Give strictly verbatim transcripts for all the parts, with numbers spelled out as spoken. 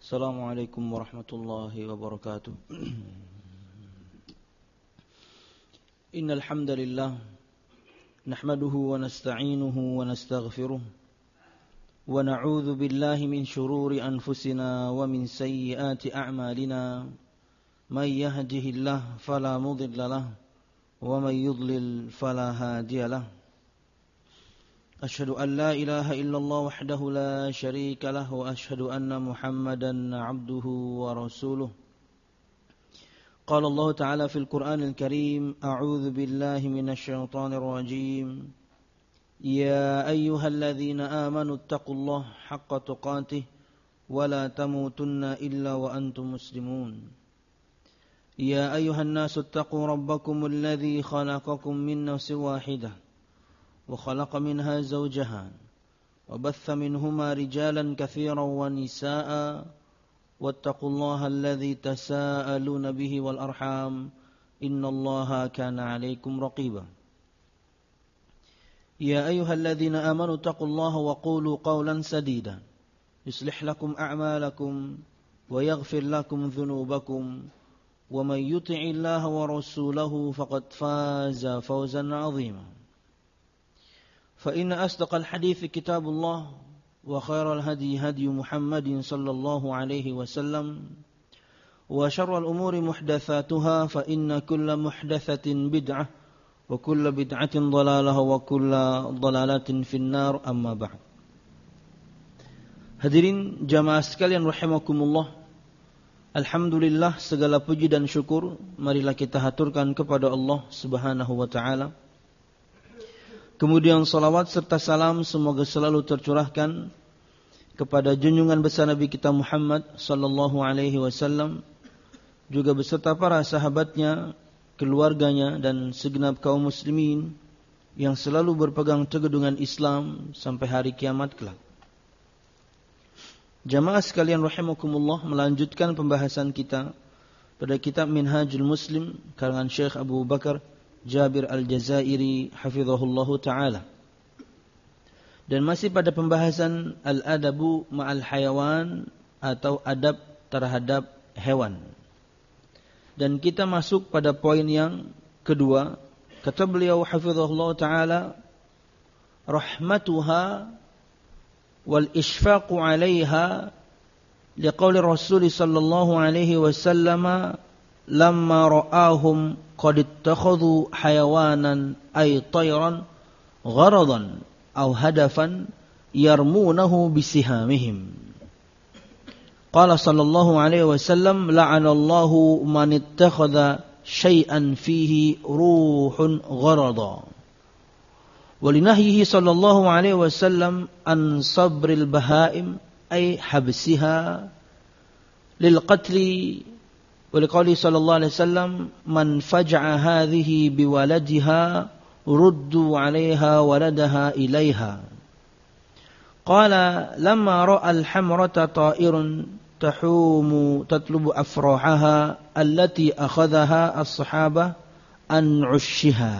Assalamualaikum warahmatullahi wabarakatuh. Innal hamdalillah nahmaduhu wa nasta'inuhu wa nastaghfiruh wa na'udzu billahi min shururi anfusina wa min sayyiati a'malina. May yahdihillahu fala mudilla lahu wa may yudlil fala hadiya lahu. أشهد أن لا إله إلا الله وحده لا شريك له وأشهد أن محمدا عبده ورسوله. قال الله تعالى في القرآن الكريم: أعوذ بالله من الشيطان الرجيم. يا أيها الذين آمنوا اتقوا الله حق تقاته ولا تموتن إلا وأنتم مسلمون. يا أيها الناس اتقوا ربكم الذي خلقكم من نفس واحدة وخلق منها زوجها وبث منهما رجالا كثيرا ونساء واتقوا الله الذي تساءلون به والأرحام إن الله كان عليكم رقيبا. يا أيها الذين آمنوا اتقوا الله وقولوا قولا سديدا يصلح لكم أعمالكم ويغفر لكم ذنوبكم ومن يطع الله ورسوله فقد فاز فوزا عظيما. فإن أصدق الحديث كتاب الله وخير الهدي هدي محمد صلى الله عليه وسلم وشر الأمور محدثاتها فإن كل محدثة بدعة وكل بدعة ضلالة وكل ضلالة في النار أما بعد. Hadirin jamaah sekalian rahimakumullah, alhamdulillah segala puji dan syukur marilah kita haturkan kepada Allah Subhanahu wa taala. Kemudian salawat serta salam semoga selalu tercurahkan kepada junjungan besar Nabi kita Muhammad sallallahu alaihi wasallam, juga beserta para sahabatnya, keluarganya dan segenap kaum muslimin yang selalu berpegang teguh dengan Islam sampai hari kiamat kelak. Jamaah sekalian rahimakumullah, melanjutkan pembahasan kita pada kitab Minhajul Muslim karangan Syekh Abu Bakar Jabir Al-Jazairi hafizahullahu ta'ala. Dan masih pada pembahasan Al-Adabu Ma'al Hayawan atau adab terhadap hewan. Dan kita masuk pada poin yang kedua. Kata beliau hafizahullahu ta'ala, rahmatuha wal ishfaqu 'alaiha liqauli Rasul sallallahu alaihi wasallam lamma ra'ahum qad ittakhadhu hayawanan ay tayran gharadan aw hadafan yarmunahu bisihamihim. Qala sallallahu alaihi wasallam la'anallahu man ittakhadha shay'an fihi ruhun gharada. Walinahyihi sallallahu alaihi wasallam an sabril bahaim ay habsiha lil qatli. ولقوله صلى الله عليه وسلم من فجع هذه بولدها ردوا عليها ولدها إليها. قال لما رأى الحمرة طائر تحوم تطلب أفراحها التي أخذها الصحابة عن عشها.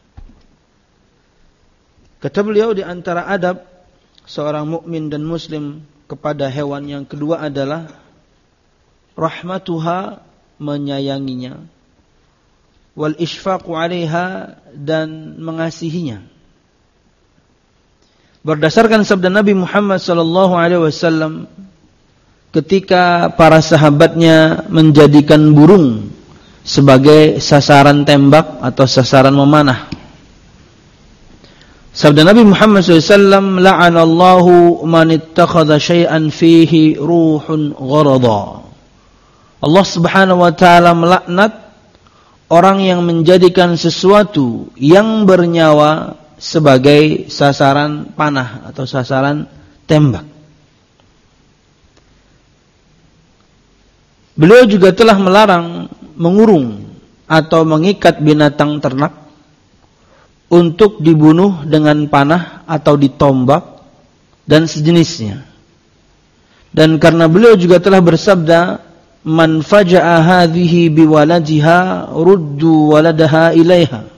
Kata beliau, di antara adab seorang mukmin dan muslim kepada hewan yang kedua adalah rahmatuha, menyayanginya, wal ishfaqu 'alaiha, dan mengasihinya. Berdasarkan sabda Nabi Muhammad sallallahu alaihi wasallam ketika para sahabatnya menjadikan burung sebagai sasaran tembak atau sasaran memanah. Sabda Nabi Muhammad sallallahu alaihi wasallam, la'anallahu man ittakhadha syai'an fihi ruhun gharada. Allah Subhanahu wa taala melaknat orang yang menjadikan sesuatu yang bernyawa sebagai sasaran panah atau sasaran tembak. Beliau juga telah melarang mengurung atau mengikat binatang ternak untuk dibunuh dengan panah atau ditombak dan sejenisnya. Dan karena beliau juga telah bersabda, man faja'a hadhihi biwaladiha ruddu waladaha ilaiha.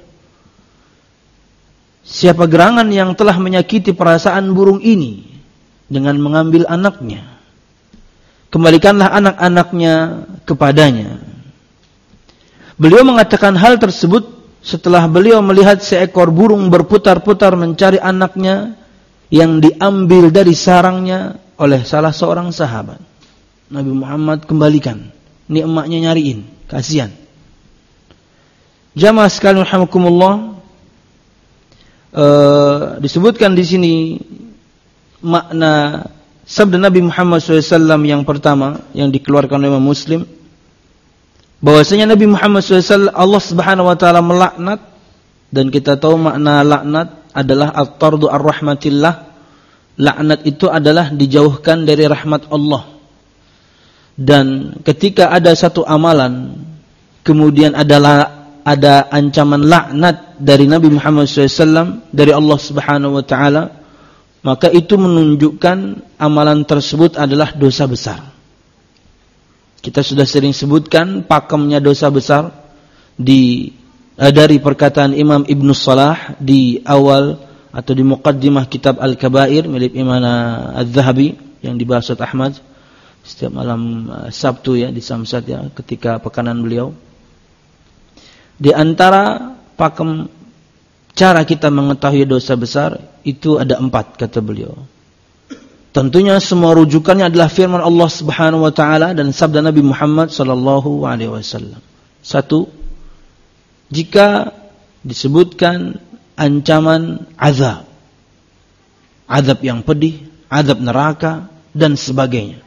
Siapa gerangan yang telah menyakiti perasaan burung ini dengan mengambil anaknya, kembalikanlah anak-anaknya kepadanya. Beliau mengatakan hal tersebut setelah beliau melihat seekor burung berputar-putar mencari anaknya yang diambil dari sarangnya oleh salah seorang sahabat. Nabi Muhammad kembalikan. Ini emaknya nyariin, kasihan. Jamaah sekalian rahimakumullah, uh, disebutkan di sini makna sabda Nabi Muhammad shallallahu alaihi wasallam yang pertama yang dikeluarkan oleh Imam Muslim, bahwasanya Nabi Muhammad shallallahu alaihi wasallam Allah Subhanahu wa taala melaknat, dan kita tahu makna laknat adalah at-tardu ar-rahmatillah. Laknat itu adalah dijauhkan dari rahmat Allah. Dan ketika ada satu amalan kemudian adalah ada ancaman laknat dari Nabi Muhammad shallallahu alaihi wasallam dari Allah Subhanahu wa taala, maka itu menunjukkan amalan tersebut adalah dosa besar. Kita sudah sering sebutkan pakemnya dosa besar di eh, dari perkataan Imam Ibnu Salah di awal atau di muqaddimah kitab Al-Kabair milik Imam Az-Zahabi yang dibahas oleh Ahmad setiap malam uh, Sabtu ya di Samsat ya ketika pekanan beliau. Di antara pakem cara kita mengetahui dosa besar itu ada empat kata beliau. Tentunya semua rujukannya adalah firman Allah Subhanahu wa taala dan sabda Nabi Muhammad sallallahu alaihi wasallam. Satu, jika disebutkan ancaman azab, azab yang pedih, azab neraka dan sebagainya,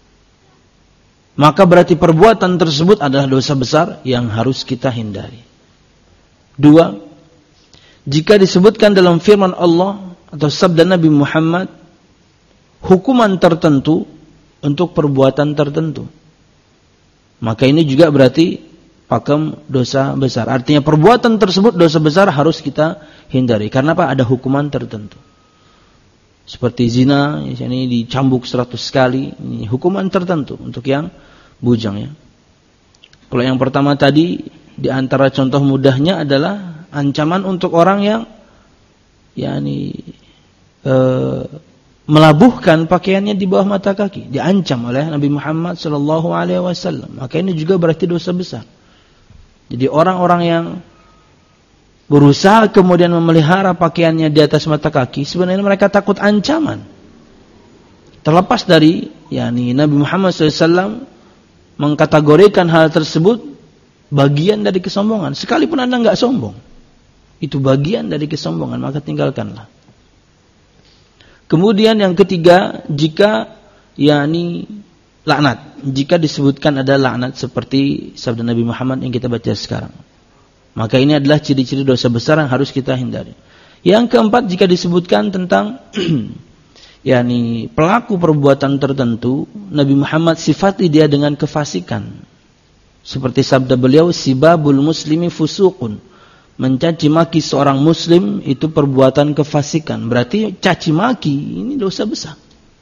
maka berarti perbuatan tersebut adalah dosa besar yang harus kita hindari. Dua, jika disebutkan dalam firman Allah atau sabda Nabi Muhammad hukuman tertentu untuk perbuatan tertentu, maka ini juga berarti pakem dosa besar. Artinya perbuatan tersebut dosa besar harus kita hindari. Karena apa? Ada hukuman tertentu. Seperti zina, ini dicambuk seratus kali, ini hukuman tertentu untuk yang bujang ya. Kalau yang pertama tadi, di antara contoh mudahnya adalah ancaman untuk orang yang yakni e, melabuhkan pakaiannya di bawah mata kaki, diancam oleh Nabi Muhammad sallallahu alaihi wasallam. Maka ini juga berarti dosa besar. Jadi orang-orang yang berusaha kemudian memelihara pakaiannya di atas mata kaki, sebenarnya mereka takut ancaman. Terlepas dari yakni Nabi Muhammad sallallahu alaihi wasallam mengkategorikan hal tersebut bagian dari kesombongan. Sekalipun Anda enggak sombong, itu bagian dari kesombongan, maka tinggalkanlah. Kemudian yang ketiga, jika yakni laknat, jika disebutkan ada laknat seperti sabda Nabi Muhammad yang kita baca sekarang, maka ini adalah ciri-ciri dosa besar yang harus kita hindari. Yang keempat, jika disebutkan tentang yakni pelaku perbuatan tertentu, Nabi Muhammad sifati dia dengan kefasikan. Seperti sabda beliau, sibabul muslimi fusuqun. Mencaci maki seorang muslim itu perbuatan kefasikan. Berarti caci maki ini dosa besar.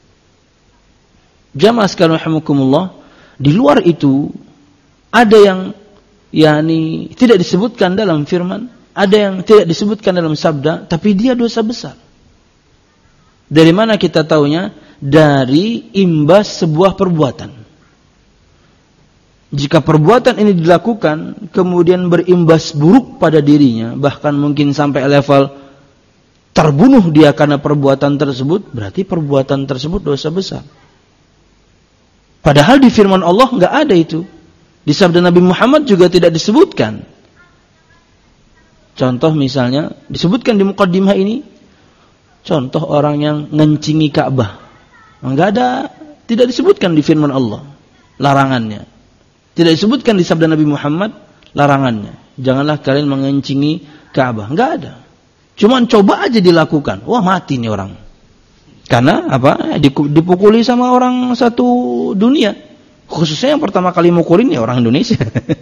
Jamaah sekalian rahimakumullah, di luar itu ada yang yakni tidak disebutkan dalam firman, ada yang tidak disebutkan dalam sabda, tapi dia dosa besar. Dari mana kita taunya? Dari imbas sebuah perbuatan. Jika perbuatan ini dilakukan kemudian berimbas buruk pada dirinya, bahkan mungkin sampai level terbunuh dia karena perbuatan tersebut, berarti perbuatan tersebut dosa besar. Padahal di firman Allah enggak ada itu. Di sabda Nabi Muhammad juga tidak disebutkan. Contoh misalnya disebutkan di muqaddimah ini, contoh orang yang ngencingi Ka'bah. Enggak ada, tidak disebutkan di firman Allah larangannya. Tidak disebutkan di sabda Nabi Muhammad larangannya. Janganlah kalian mengencingi Ka'bah. Enggak ada. Cuman coba aja dilakukan. Wah, mati nih orang. Karena apa? Dipukuli sama orang satu dunia. Khususnya yang pertama kali mukulin ya orang Indonesia.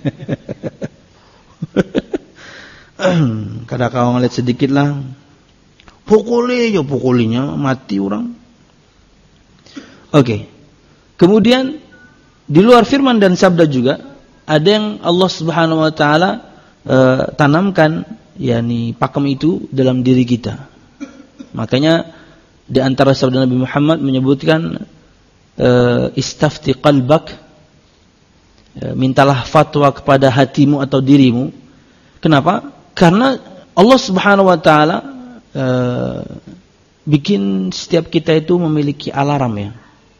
Kadang kau ngeliat sedikit lah. Pukuli, ya pukulinya mati orang. Oke. Okay. Kemudian di luar firman dan sabda juga ada yang Allah Subhanahu wa taala e, tanamkan yakni pakem itu dalam diri kita. Makanya di antara sabda Nabi Muhammad menyebutkan uh, istafti qalbak, uh, mintalah fatwa kepada hatimu atau dirimu. Kenapa? Karena Allah Subhanahu wa taala uh, bikin setiap kita itu memiliki alarm ya.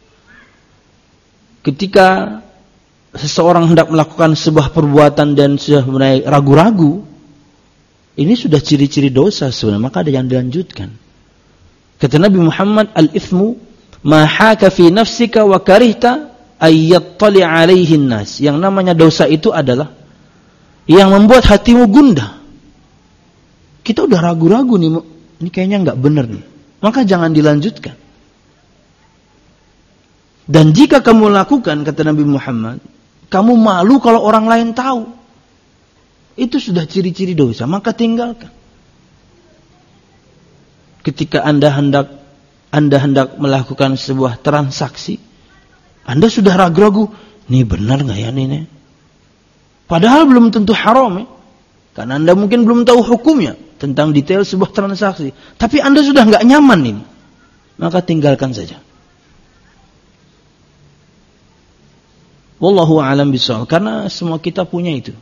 Ketika seseorang hendak melakukan sebuah perbuatan dan sudah mulai ragu-ragu, ini sudah ciri-ciri dosa sebenarnya, maka ada yang dilanjutkan. Kata Nabi Muhammad, al-ithmu ma haka fi nafsika wa karihta ay yattali alaihi nas. Yang namanya dosa itu adalah yang membuat hatimu gundah. Kita udah ragu-ragu nih, ini kayaknya enggak benar nih. Maka jangan dilanjutkan. Dan jika kamu lakukan, kata Nabi Muhammad, kamu malu kalau orang lain tahu. Itu sudah ciri-ciri dosa, maka tinggalkan. Ketika Anda hendak Anda hendak melakukan sebuah transaksi, Anda sudah ragu-ragu, ini benar enggak ya ini? Padahal belum tentu haram ya. Karena Anda mungkin belum tahu hukumnya tentang detail sebuah transaksi, tapi Anda sudah enggak nyaman ini. Maka tinggalkan saja. Wallahu a'lam bishawab. Karena semua kita punya itu.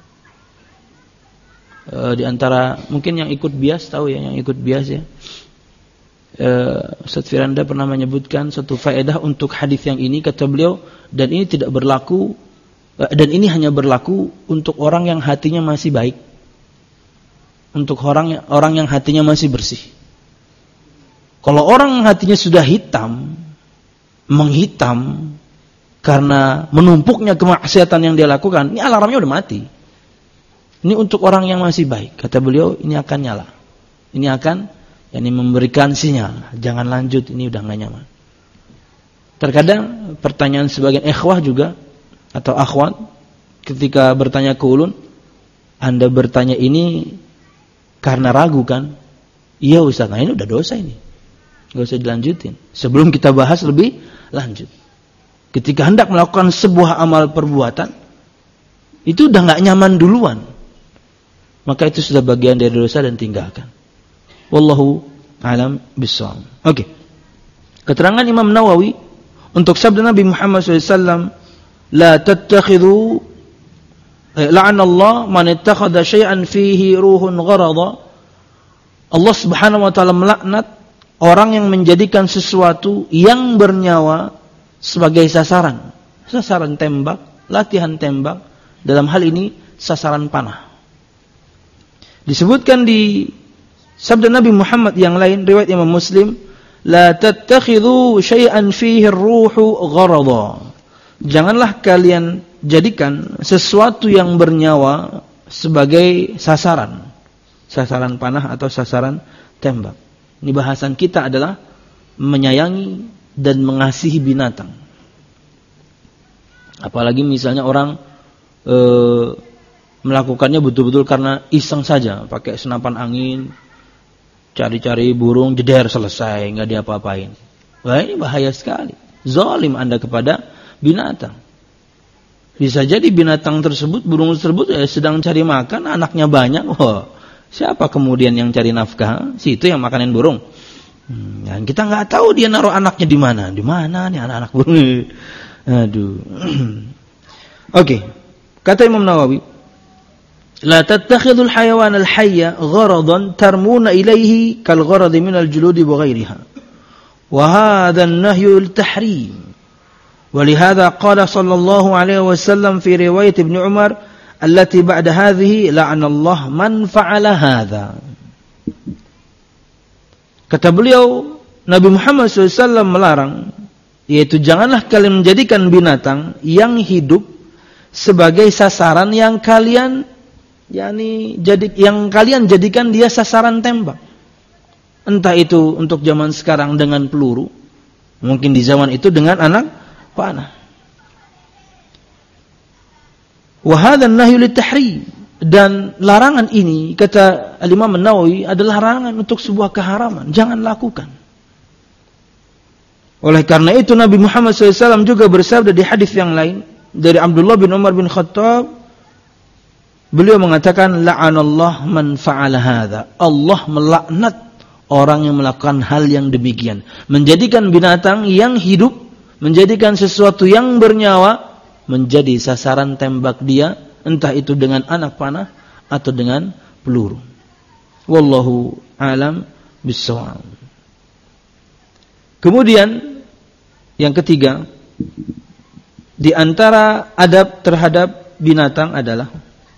E, di antara mungkin yang ikut bias tahu ya, yang ikut bias ya. E, Ustaz Firanda pernah menyebutkan satu faedah untuk hadis yang ini, kata beliau, dan ini tidak berlaku e, dan ini hanya berlaku untuk orang yang hatinya masih baik. Untuk orang orang yang hatinya masih bersih. Kalau orang hatinya sudah hitam, menghitam karena menumpuknya kemaksiatan yang dia lakukan, ini alarmnya udah mati. Ini untuk orang yang masih baik. Kata beliau, ini akan nyala. Ini akan yani memberikan sinyal. Jangan lanjut, ini udah gak nyaman. Terkadang pertanyaan sebagian ikhwah juga, atau akhwat, ketika bertanya ke ulun, Anda bertanya ini karena ragu kan? Iya Ustaz, nah ini udah dosa ini. Gak usah dilanjutin. Sebelum kita bahas lebih lanjut. Ketika hendak melakukan sebuah amal perbuatan, itu udah gak nyaman duluan. Maka itu sudah bagian dari dosa dan tinggalkan. Wallahu a'lam bishawab. Oke. Okay. Keterangan Imam Nawawi untuk sabda Nabi Muhammad shallallahu alaihi wasallam, la tattakhidhu eh, la'anallah man ittakhadha syai'an fihi ruhun gharada. Allah Subhanahu wa taala melaknat orang yang menjadikan sesuatu yang bernyawa sebagai sasaran. Sasaran tembak, latihan tembak. Dalam hal ini sasaran panah. Disebutkan di sabda Nabi Muhammad yang lain, riwayat Imam Muslim, la tattakhidhu syai'an fihi ar-ruhu gharada. Janganlah kalian jadikan sesuatu yang bernyawa sebagai sasaran. Sasaran panah atau sasaran tembak. Ini bahasan kita adalah menyayangi dan mengasihi binatang. Apalagi misalnya orang e, melakukannya betul-betul karena iseng saja, pakai senapan angin, cari-cari burung, jeder, selesai, nggak diapa-apain. Wah, ini bahaya sekali. Zalim Anda kepada binatang. Bisa jadi binatang tersebut, burung tersebut ya, sedang cari makan, anaknya banyak. Wah, siapa kemudian yang cari nafkah? Si itu yang makanin burung. Hmm, ya, kita nggak tahu dia naruh anaknya di mana. Di mana nih anak-anak burung? Aduh. Oke, okay. Kata Imam Nawawi, la tattakhidul hayawan al-hayya gharadan tarmuna ilayhi kal gharadi min al-juludi wa ghayriha. Wa hadha an-nahyu al-tahrim. ولهذا قال صلى الله عليه وسلم في رواية ابن عمر التي بعد هذه لعن الله من فعل هذا. Kata beliau, Nabi Muhammad shallallahu alaihi wasallam melarang, yaitu janganlah kalian menjadikan binatang yang hidup sebagai sasaran yang kalian yakni jadi yang kalian jadikan dia sasaran tembak. Entah itu untuk zaman sekarang dengan peluru, mungkin di zaman itu dengan anak panah. Wa hadha an-nahyu lit-tahrim, dan larangan ini kata Al-Imam An-Nawawi adalah larangan untuk sebuah keharaman, jangan lakukan. Oleh karena itu Nabi Muhammad shallallahu alaihi wasallam juga bersabda di hadis yang lain dari Abdullah bin Umar bin Khattab, beliau mengatakan la'anallah man fa'ala hadza. Allah melaknat orang yang melakukan hal yang demikian, menjadikan binatang yang hidup menjadikan sesuatu yang bernyawa menjadi sasaran tembak dia, entah itu dengan anak panah atau dengan peluru. Wallahu a'lam bissawab. Kemudian yang ketiga, di antara adab terhadap binatang adalah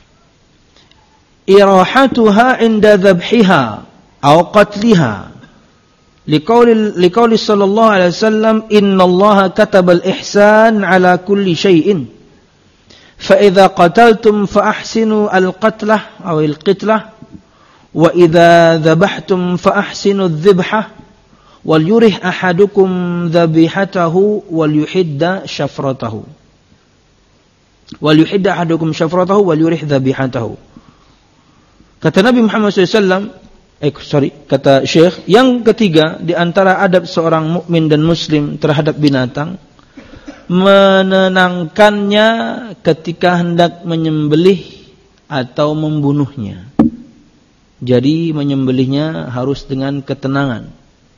irahatuha inda dhabhiha aw qatliha. Liqauli liqauli sallallahu alaihi wasallam innallaha katabal ihsan ala kulli syai'in. Fa idza qataltum fa ahsinu al-qatlah aw al-qitlah wa idza dhabhtum fa ahsinu adh-dhibhah wal yurih ahadukum dhabihatahu wal yuhidda syafratahu. Wal yuhidda ahadukum syafratahu wal yurih dhabihatahu. Kata Nabi Muhammad shallallahu alaihi wasallam, eh sorry, kata Syekh, yang ketiga di antara adab seorang mukmin dan muslim terhadap binatang, menenangkannya ketika hendak menyembelih atau membunuhnya. Jadi menyembelihnya harus dengan ketenangan.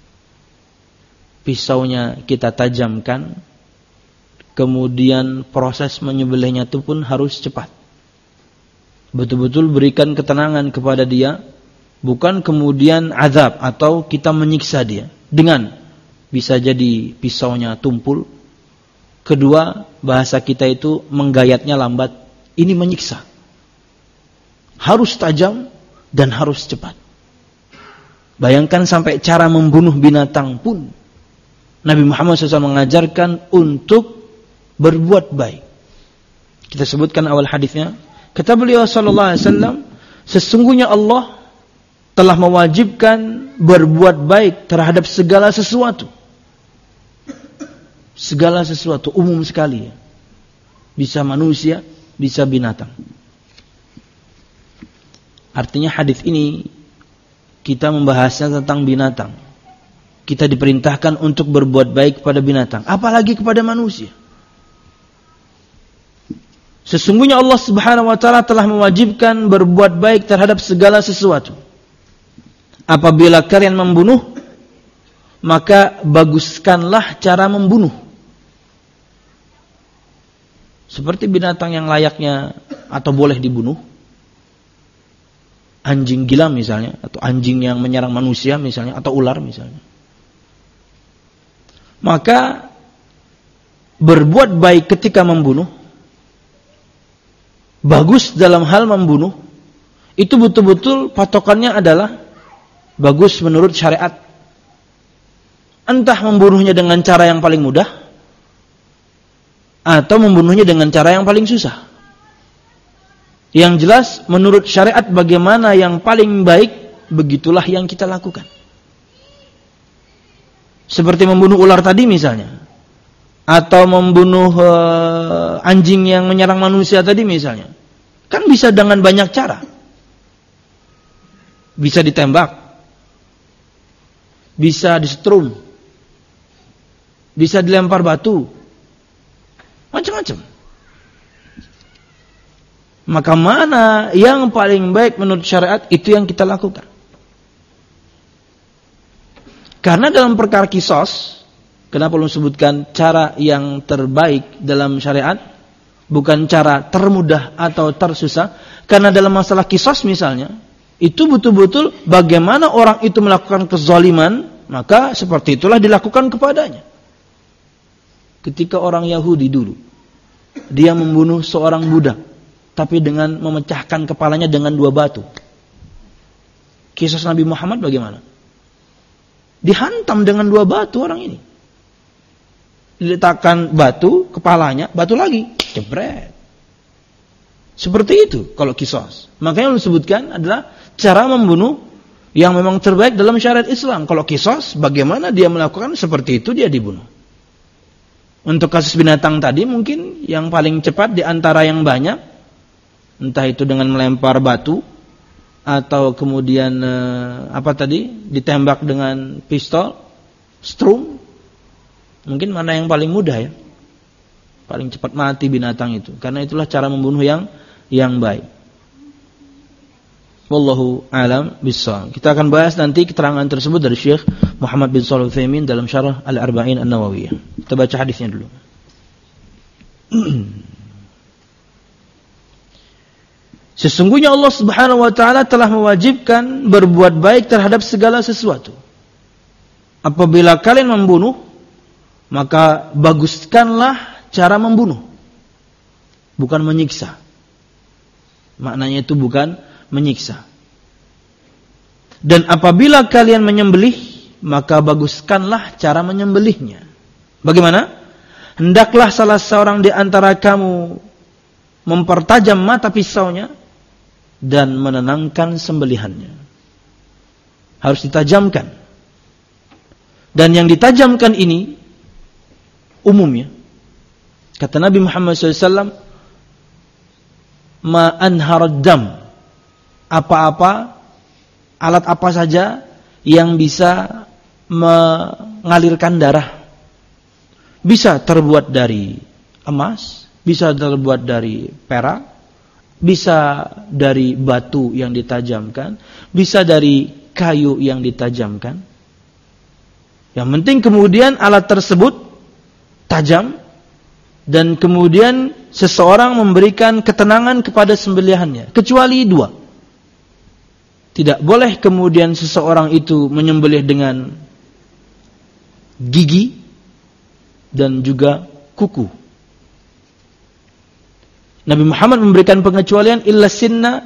Pisaunya kita tajamkan, kemudian proses menyembelihnya itu pun harus cepat. Betul-betul berikan ketenangan kepada dia, bukan kemudian azab atau kita menyiksa dia dengan bisa jadi pisaunya tumpul. Kedua, bahasa kita itu menggayatnya lambat. Ini menyiksa. Harus tajam dan harus cepat. Bayangkan sampai cara membunuh binatang pun Nabi Muhammad shallallahu alaihi wasallam mengajarkan untuk berbuat baik. Kita sebutkan awal hadisnya. Kata beliau sallallahu alaihi wasallam, sesungguhnya Allah telah mewajibkan berbuat baik terhadap segala sesuatu. Segala sesuatu, umum sekali. Bisa manusia, bisa binatang. Artinya hadis ini kita membahasnya tentang binatang. Kita diperintahkan untuk berbuat baik kepada binatang, apalagi kepada manusia. Sesungguhnya Allah Subhanahu wa taala telah mewajibkan berbuat baik terhadap segala sesuatu. Apabila kalian membunuh, maka baguskanlah cara membunuh. Seperti binatang yang layaknya atau boleh dibunuh. Anjing gila misalnya, atau anjing yang menyerang manusia misalnya, atau ular misalnya. Maka berbuat baik ketika membunuh, bagus dalam hal membunuh, itu betul-betul patokannya adalah bagus menurut syariat. Entah membunuhnya dengan cara yang paling mudah, atau membunuhnya dengan cara yang paling susah. Yang jelas menurut syariat bagaimana yang paling baik, begitulah yang kita lakukan. Seperti membunuh ular tadi misalnya, atau membunuh uh, anjing yang menyerang manusia tadi misalnya. Kan bisa dengan banyak cara. Bisa ditembak, bisa disetrum, bisa dilempar batu, macam-macam. Maka mana yang paling baik menurut syariat, itu yang kita lakukan. Karena dalam perkara kisos, kenapa belum sebutkan cara yang terbaik dalam syariat, bukan cara termudah atau tersusah? Karena dalam masalah kisos misalnya, itu betul-betul bagaimana orang itu melakukan kezaliman, maka seperti itulah dilakukan kepadanya. Ketika orang Yahudi dulu, dia membunuh seorang budak, tapi dengan memecahkan kepalanya dengan dua batu. Kisah Nabi Muhammad bagaimana? Dihantam dengan dua batu orang ini. Diletakkan batu, kepalanya, batu lagi, jebret. Seperti itu kalau kisos. Makanya yang disebutkan adalah cara membunuh yang memang terbaik dalam syariat Islam. Kalau kisos, bagaimana dia melakukan seperti itu, dia dibunuh. Untuk kasus binatang tadi mungkin yang paling cepat di antara yang banyak, entah itu dengan melempar batu atau kemudian eh, apa tadi ditembak dengan pistol, strum. Mungkin mana yang paling mudah ya? Paling cepat mati binatang itu. Karena itulah cara membunuh yang yang baik. Wallahu a'lam bishawab. Kita akan bahas nanti keterangan tersebut dari Syekh Muhammad bin Shalih Al-Utsaimin dalam Syarah Al-Arba'in An-Nawawiyah. Kita baca hadisnya dulu. Sesungguhnya Allah Subhanahu wa taala telah mewajibkan berbuat baik terhadap segala sesuatu. Apabila kalian membunuh, maka baguskanlah cara membunuh. Bukan menyiksa. Maknanya itu bukan menyiksa. Dan apabila kalian menyembelih, maka baguskanlah cara menyembelihnya. Bagaimana? Hendaklah salah seorang di antara kamu mempertajam mata pisaunya dan menenangkan sembelihannya. Harus ditajamkan. Dan yang ditajamkan ini umumnya, kata Nabi Muhammad shallallahu alaihi wasallam, ma anharad dam, apa-apa, alat apa saja yang bisa mengalirkan darah. Bisa terbuat dari emas, bisa terbuat dari perak, bisa dari batu yang ditajamkan, bisa dari kayu yang ditajamkan. Yang penting kemudian alat tersebut tajam, dan kemudian seseorang memberikan ketenangan kepada sembelihannya. Kecuali dua. Tidak boleh kemudian seseorang itu menyembelih dengan gigi dan juga kuku. Nabi Muhammad memberikan pengecualian illa sinna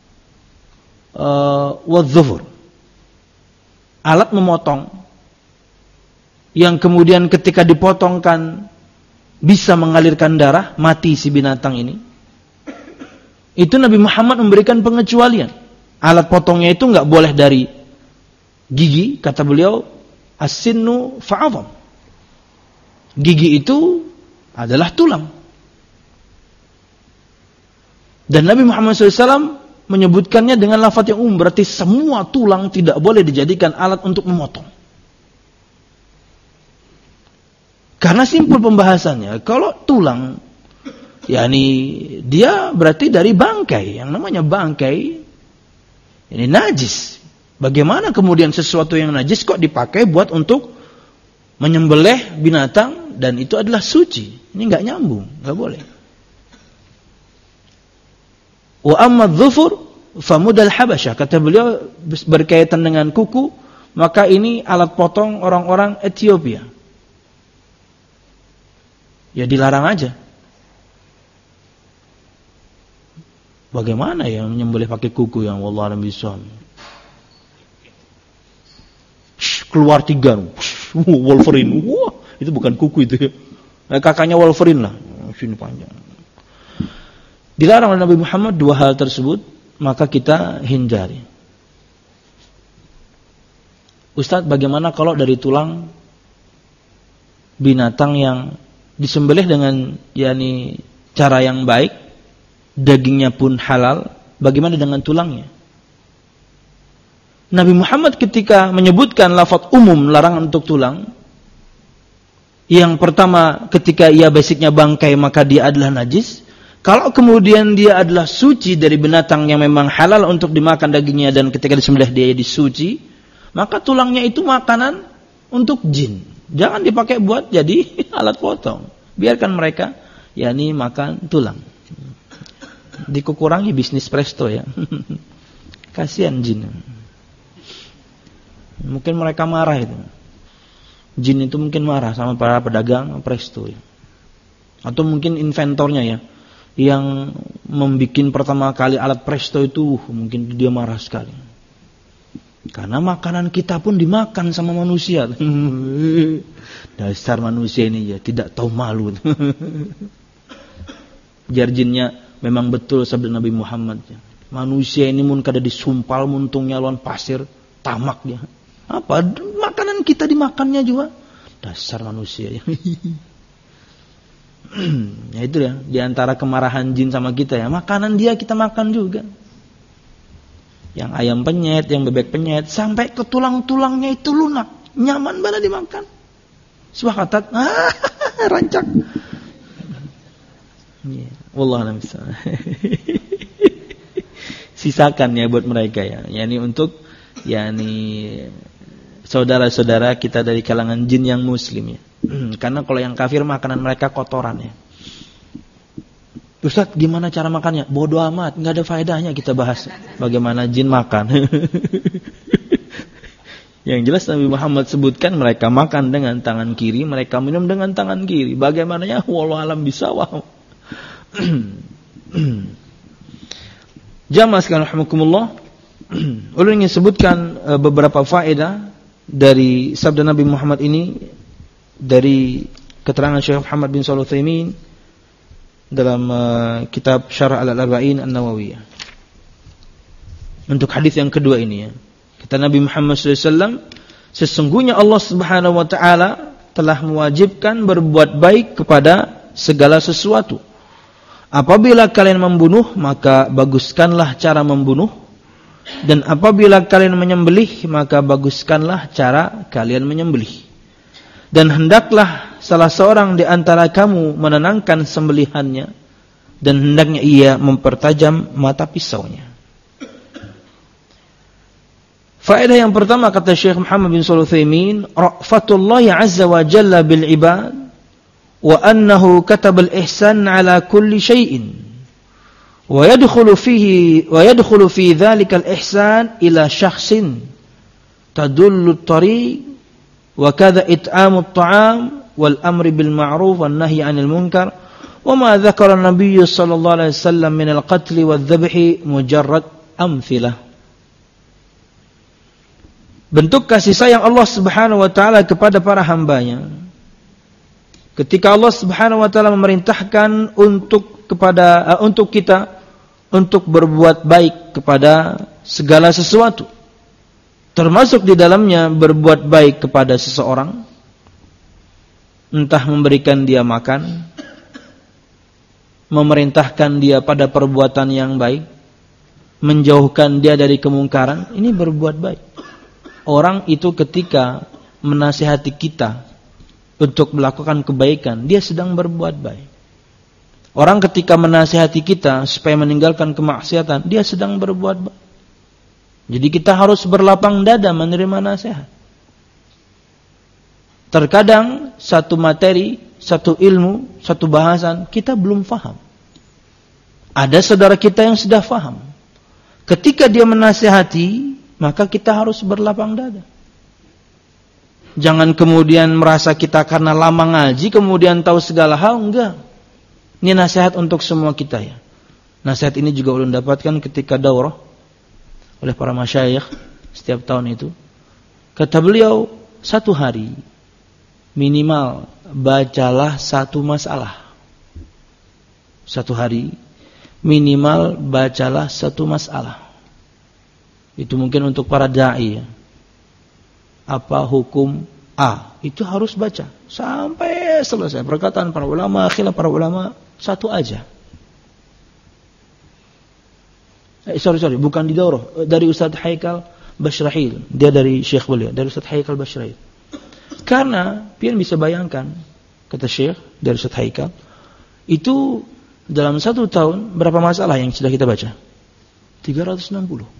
uh, wadh-dhufur. Alat memotong yang kemudian ketika dipotongkan bisa mengalirkan darah, mati si binatang ini. Itu Nabi Muhammad memberikan pengecualian. Alat potongnya itu enggak boleh dari gigi, kata beliau, as-sinnu fa'adham. Gigi itu adalah tulang. Dan Nabi Muhammad shallallahu alaihi wasallam menyebutkannya dengan lafaz yang umum, berarti semua tulang tidak boleh dijadikan alat untuk memotong. Karena simpul pembahasannya, kalau tulang, yakni dia berarti dari bangkai, yang namanya bangkai ini najis. Bagaimana kemudian sesuatu yang najis kok dipakai buat untuk menyembelih binatang dan itu adalah suci? Ini enggak nyambung, enggak boleh. Wa amma dhufur famudal habasyah, kata beliau berkaitan dengan kuku, maka ini alat potong orang-orang Ethiopia. Ya dilarang aja. Bagaimana ya menyembelih pakai kuku yang wallahu a'lam bishawab. Keluar tiga, Wolverine. Wah, itu bukan kuku itu. Kakaknya Wolverine lah. Sini panjang. Dilarang oleh Nabi Muhammad dua hal tersebut, maka kita hindari. Ustaz, bagaimana kalau dari tulang binatang yang disembelih dengan yakni cara yang baik, dagingnya pun halal, bagaimana dengan tulangnya? Nabi Muhammad ketika menyebutkan lafaz umum larangan untuk tulang, yang pertama ketika ia basicnya bangkai maka dia adalah najis. Kalau kemudian dia adalah suci dari binatang yang memang halal untuk dimakan dagingnya dan ketika disembelih dia disuci, maka tulangnya itu makanan untuk jin. Jangan dipakai buat jadi alat potong. Biarkan mereka yakni makan tulang. Dikurangi bisnis presto ya. Kasihan jin. Mungkin mereka marah itu. Jin itu mungkin marah sama para pedagang presto ya. Atau mungkin inventornya ya, yang membikin pertama kali alat presto itu uh, mungkin dia marah sekali. Karena makanan kita pun dimakan sama manusia. Dasar manusia ini ya tidak tahu malu. Jarjinnya memang betul sabda Nabi Muhammad. Manusia ini mun kada disumpal muntungnya lawan pasir tamak dia. Apa makanan kita dimakannya juga. Dasar manusia ya. Ya itu ya, di antara kemarahan jin sama kita ya, makanan dia kita makan juga. Yang ayam penyet, yang bebek penyet, sampai ke tulang-tulangnya itu lunak, nyaman banget dimakan. Sepakat, ah, rancak. Ya, wallah a'lam bishawab. sisakan ya buat mereka ya. Yani untuk yani saudara-saudara kita dari kalangan jin yang muslim ya. Karena kalau yang kafir makanan mereka kotoran ya. Ustaz, gimana cara makannya? Bodoh amat, enggak ada faedahnya kita bahas bagaimana jin makan. Yang jelas Nabi Muhammad sebutkan mereka makan dengan tangan kiri, mereka minum dengan tangan kiri. Bagaimananya wallahu alam bisawab. Jamaah sekalian rahimakumullah. Ulun ingin sebutkan beberapa faedah dari sabda Nabi Muhammad ini dari keterangan Syekh Muhammad bin Shalih Al-Utsaimin dalam uh, kitab Syarah Al-Arba'in An-Nawawiyah. Untuk hadis yang kedua ini ya. Kata Nabi Muhammad shallallahu alaihi wasallam, sesungguhnya Allah Subhanahu wa taala telah mewajibkan berbuat baik kepada segala sesuatu. Apabila kalian membunuh, maka baguskanlah cara membunuh. Dan apabila kalian menyembelih, maka baguskanlah cara kalian menyembelih. Dan hendaklah salah seorang di antara kamu menenangkan sembelihannya, dan hendaknya ia mempertajam mata pisaunya. Faedah yang pertama kata Syekh Muhammad bin Shalih Al-Utsaimin, ra'fatullah azza wa jalla bil ibad wa annahu katabal ihsan ala kulli syai'in wa yadkhulu fihi wa yadkhulu fi dhalika al ihsan ila syakhsin tadullu at-tariq wa kadha it'amu at-ta'am wal amri bil ma'ruf wan nahyi 'anil munkar wa ma dzakara an-nabiy sallallahu alaihi wasallam min al-qatl wadh-dhabhi mujarrad amthilah. Bentuk kasih sayang Allah Subhanahu wa taala kepada para hambanya. Ketika Allah Subhanahu wa taala memerintahkan untuk kepada uh, untuk kita untuk berbuat baik kepada segala sesuatu. Termasuk di dalamnya berbuat baik kepada seseorang, entah memberikan dia makan, memerintahkan dia pada perbuatan yang baik, menjauhkan dia dari kemungkaran, ini berbuat baik. Orang itu ketika menasihati kita untuk melakukan kebaikan, dia sedang berbuat baik. Orang ketika menasihati kita supaya meninggalkan kemaksiatan, dia sedang berbuat baik. Jadi kita harus berlapang dada menerima nasihat. Terkadang satu materi, satu ilmu, satu bahasan kita belum faham. Ada saudara kita yang sudah faham. Ketika dia menasihati, maka kita harus berlapang dada. Jangan kemudian merasa kita karena lama ngaji kemudian tahu segala hal, enggak. Ini nasihat untuk semua kita ya. Nasihat ini juga ulun dapatkan ketika daurah oleh para masyayikh setiap tahun itu. Kata beliau, satu hari minimal bacalah satu masalah. Satu hari minimal bacalah satu masalah. Itu mungkin untuk para da'i ya. Apa hukum A? Itu harus baca sampai selesai. Perkataan para ulama, khilaf para ulama, satu aja. Eh, sorry, sorry, bukan di daurah. Dari Ustaz Haikal Bashrahil. Dia dari Syekh beliau, dari Ustaz Haikal Bashrahil. Karena, pian bisa bayangkan, kata Syekh dari Ustaz Haikal, itu dalam satu tahun, berapa masalah yang sudah kita baca? tiga ratus enam puluh.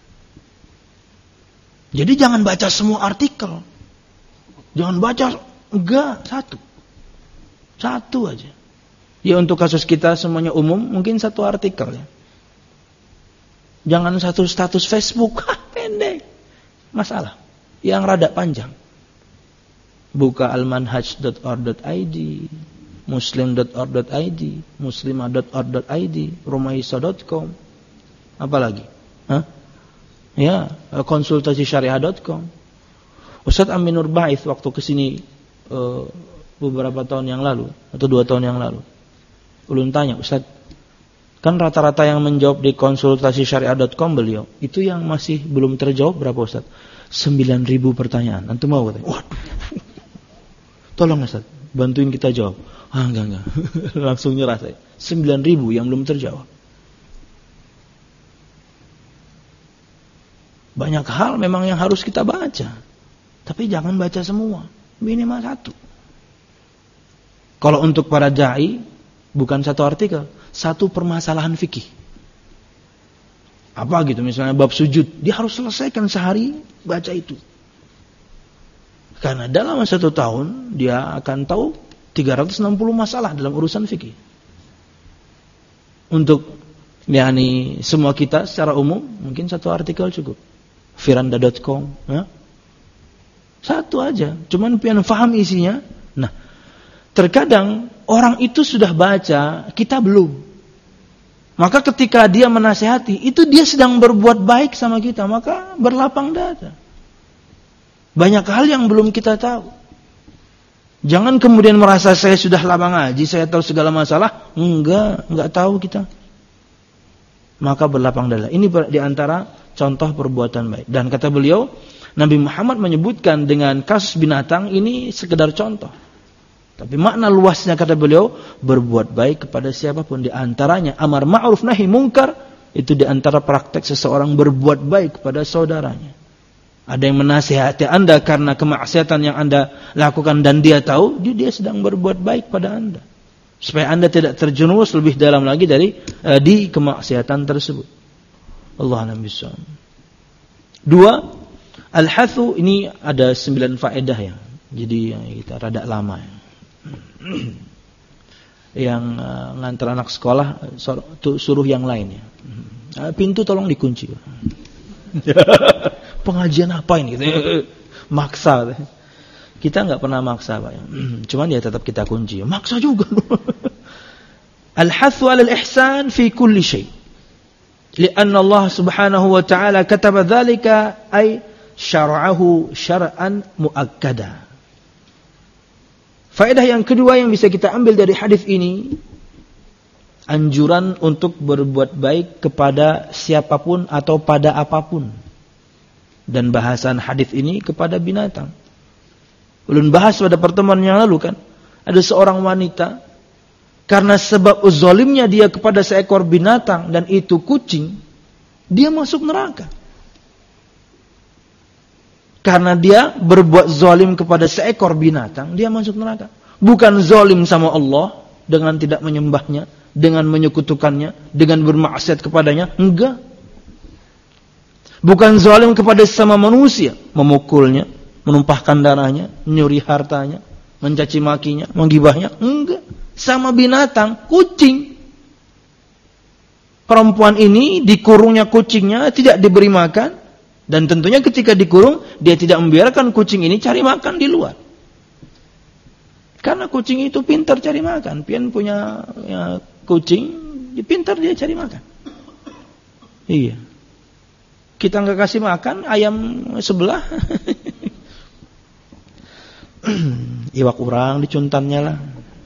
Jadi jangan baca semua artikel. Jangan baca, enggak, satu. Satu aja. Ya untuk kasus kita semuanya umum, mungkin satu artikel ya. Jangan satu status Facebook, hah, pendek. Masalah. Yang rada panjang. Buka almanhaj dot org dot i d, muslim dot org dot i d, muslimah dot org dot i d, romaisa dot com. Apa lagi? Hah? Ya, konsultasi syariah dot com. Ustaz Amin Nur Ba'ith waktu kesini uh, beberapa tahun yang lalu atau dua tahun yang lalu, ulun tanya, Ustaz, kan rata-rata yang menjawab di konsultasi syariah dot com beliau, itu yang masih belum terjawab berapa Ustaz? sembilan ribu pertanyaan. Antum mau katanya? Waduh. Tolong Ustaz, bantuin kita jawab. Ah, enggak enggak. Langsung nyerah saya. sembilan ribu yang belum terjawab. Banyak hal memang yang harus kita baca. Tapi jangan baca semua. Minimal satu. Kalau untuk para da'i, bukan satu artikel. Satu permasalahan fikih. Apa gitu, misalnya bab sujud, dia harus selesaikan sehari baca itu. Karena dalam satu tahun dia akan tahu tiga ratus enam puluh masalah dalam urusan fikih. Untuk yakni semua kita secara umum mungkin satu artikel cukup. Firanda dot com, ya. Satu aja, cuman pian faham isinya. Nah, terkadang orang itu sudah baca, kita belum. Maka ketika dia menasihati, itu dia sedang berbuat baik sama kita, maka berlapang dada. Banyak hal yang belum kita tahu. Jangan kemudian merasa saya sudah lama ngaji, saya tahu segala masalah. Enggak, enggak tahu kita. Maka berlapang dada. Ini diantara contoh perbuatan baik. Dan kata beliau, Nabi Muhammad menyebutkan dengan kasus binatang ini sekedar contoh. Tapi makna luasnya kata beliau, berbuat baik kepada siapapun. Di antaranya amar ma'ruf nahi mungkar, itu di antara praktek seseorang berbuat baik kepada saudaranya. Ada yang menasihati Anda karena kemaksiatan yang Anda lakukan dan dia tahu, dia sedang berbuat baik pada Anda. Supaya Anda tidak terjerumus lebih dalam lagi dari uh, di kemaksiatan tersebut. Allahu a'lam bishawab. Dua, al-hathu, ini ada sembilan faedah ya. Jadi ya, kita rada lama ya. Yang uh, ngantar anak sekolah suruh, suruh yang lain ya. Uh, pintu tolong dikunci. Pengajian apa ini? Maksa. Kita nggak pernah maksa, Pak. Cuman ya tetap kita kunci. Maksa juga. Al-hathu 'ala al-ihsan fi kulli syai'. Lianna Allah Subhanahu wa ta'ala kataba dzalika ay syara'ahu syar'an muakkada. Faedah yang kedua yang bisa kita ambil dari hadis ini, anjuran untuk berbuat baik kepada siapapun atau pada apapun. Dan bahasan hadis ini kepada binatang. Ulun bahas pada pertemuan yang lalu kan, ada seorang wanita karena sebab zalimnya dia kepada seekor binatang dan itu kucing, dia masuk neraka. Karena dia berbuat zalim kepada seekor binatang, dia masuk neraka. Bukan zalim sama Allah dengan tidak menyembahnya, dengan menyekutukannya, dengan bermaksiat kepadanya, enggak. Bukan zalim kepada sesama manusia, memukulnya, menumpahkan darahnya, menyuri hartanya, mencaci makinya, menggibahnya, enggak. Sama binatang, kucing. Perempuan ini dikurungnya kucingnya, tidak diberi makan. Dan tentunya ketika dikurung, dia tidak membiarkan kucing ini cari makan di luar. Karena kucing itu pintar cari makan. Pian punya ya, kucing, pintar dia cari makan. Iya. Kita nggak kasih makan, ayam sebelah. Iwak urang dicuntannya lah.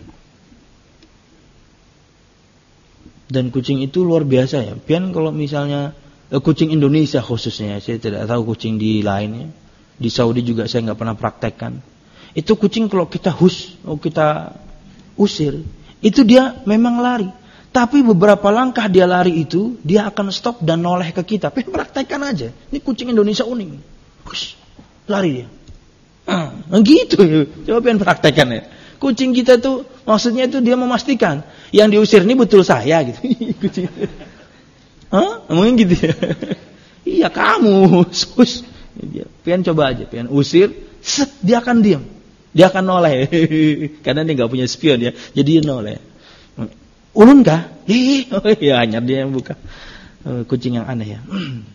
Dan kucing itu luar biasa ya. Pian kalau misalnya kucing Indonesia khususnya, saya tidak tahu kucing di lainnya. Di Saudi juga saya nggak pernah praktekkan. Itu kucing kalau kita hus, oh kita usir, itu dia memang lari. Tapi beberapa langkah dia lari itu, dia akan stop dan noleh ke kita. Pengen praktekkan aja. Ini kucing Indonesia unik. Hus, lari dia. Ah, gitu ya. Coba pengen praktekkan ya. Kucing kita tuh maksudnya itu dia memastikan yang diusir ini betul saya gitu. Kucing. Hah? Mungkin gitu ya. Iya kamu, sus. Pian coba aja, pian usir, set, dia akan diam. Dia akan noleh. Karena dia enggak punya spion ya. Jadi dia noleh. Ulun kah? Ih, oh iya, hanya dia yang buka. Kucing yang aneh ya.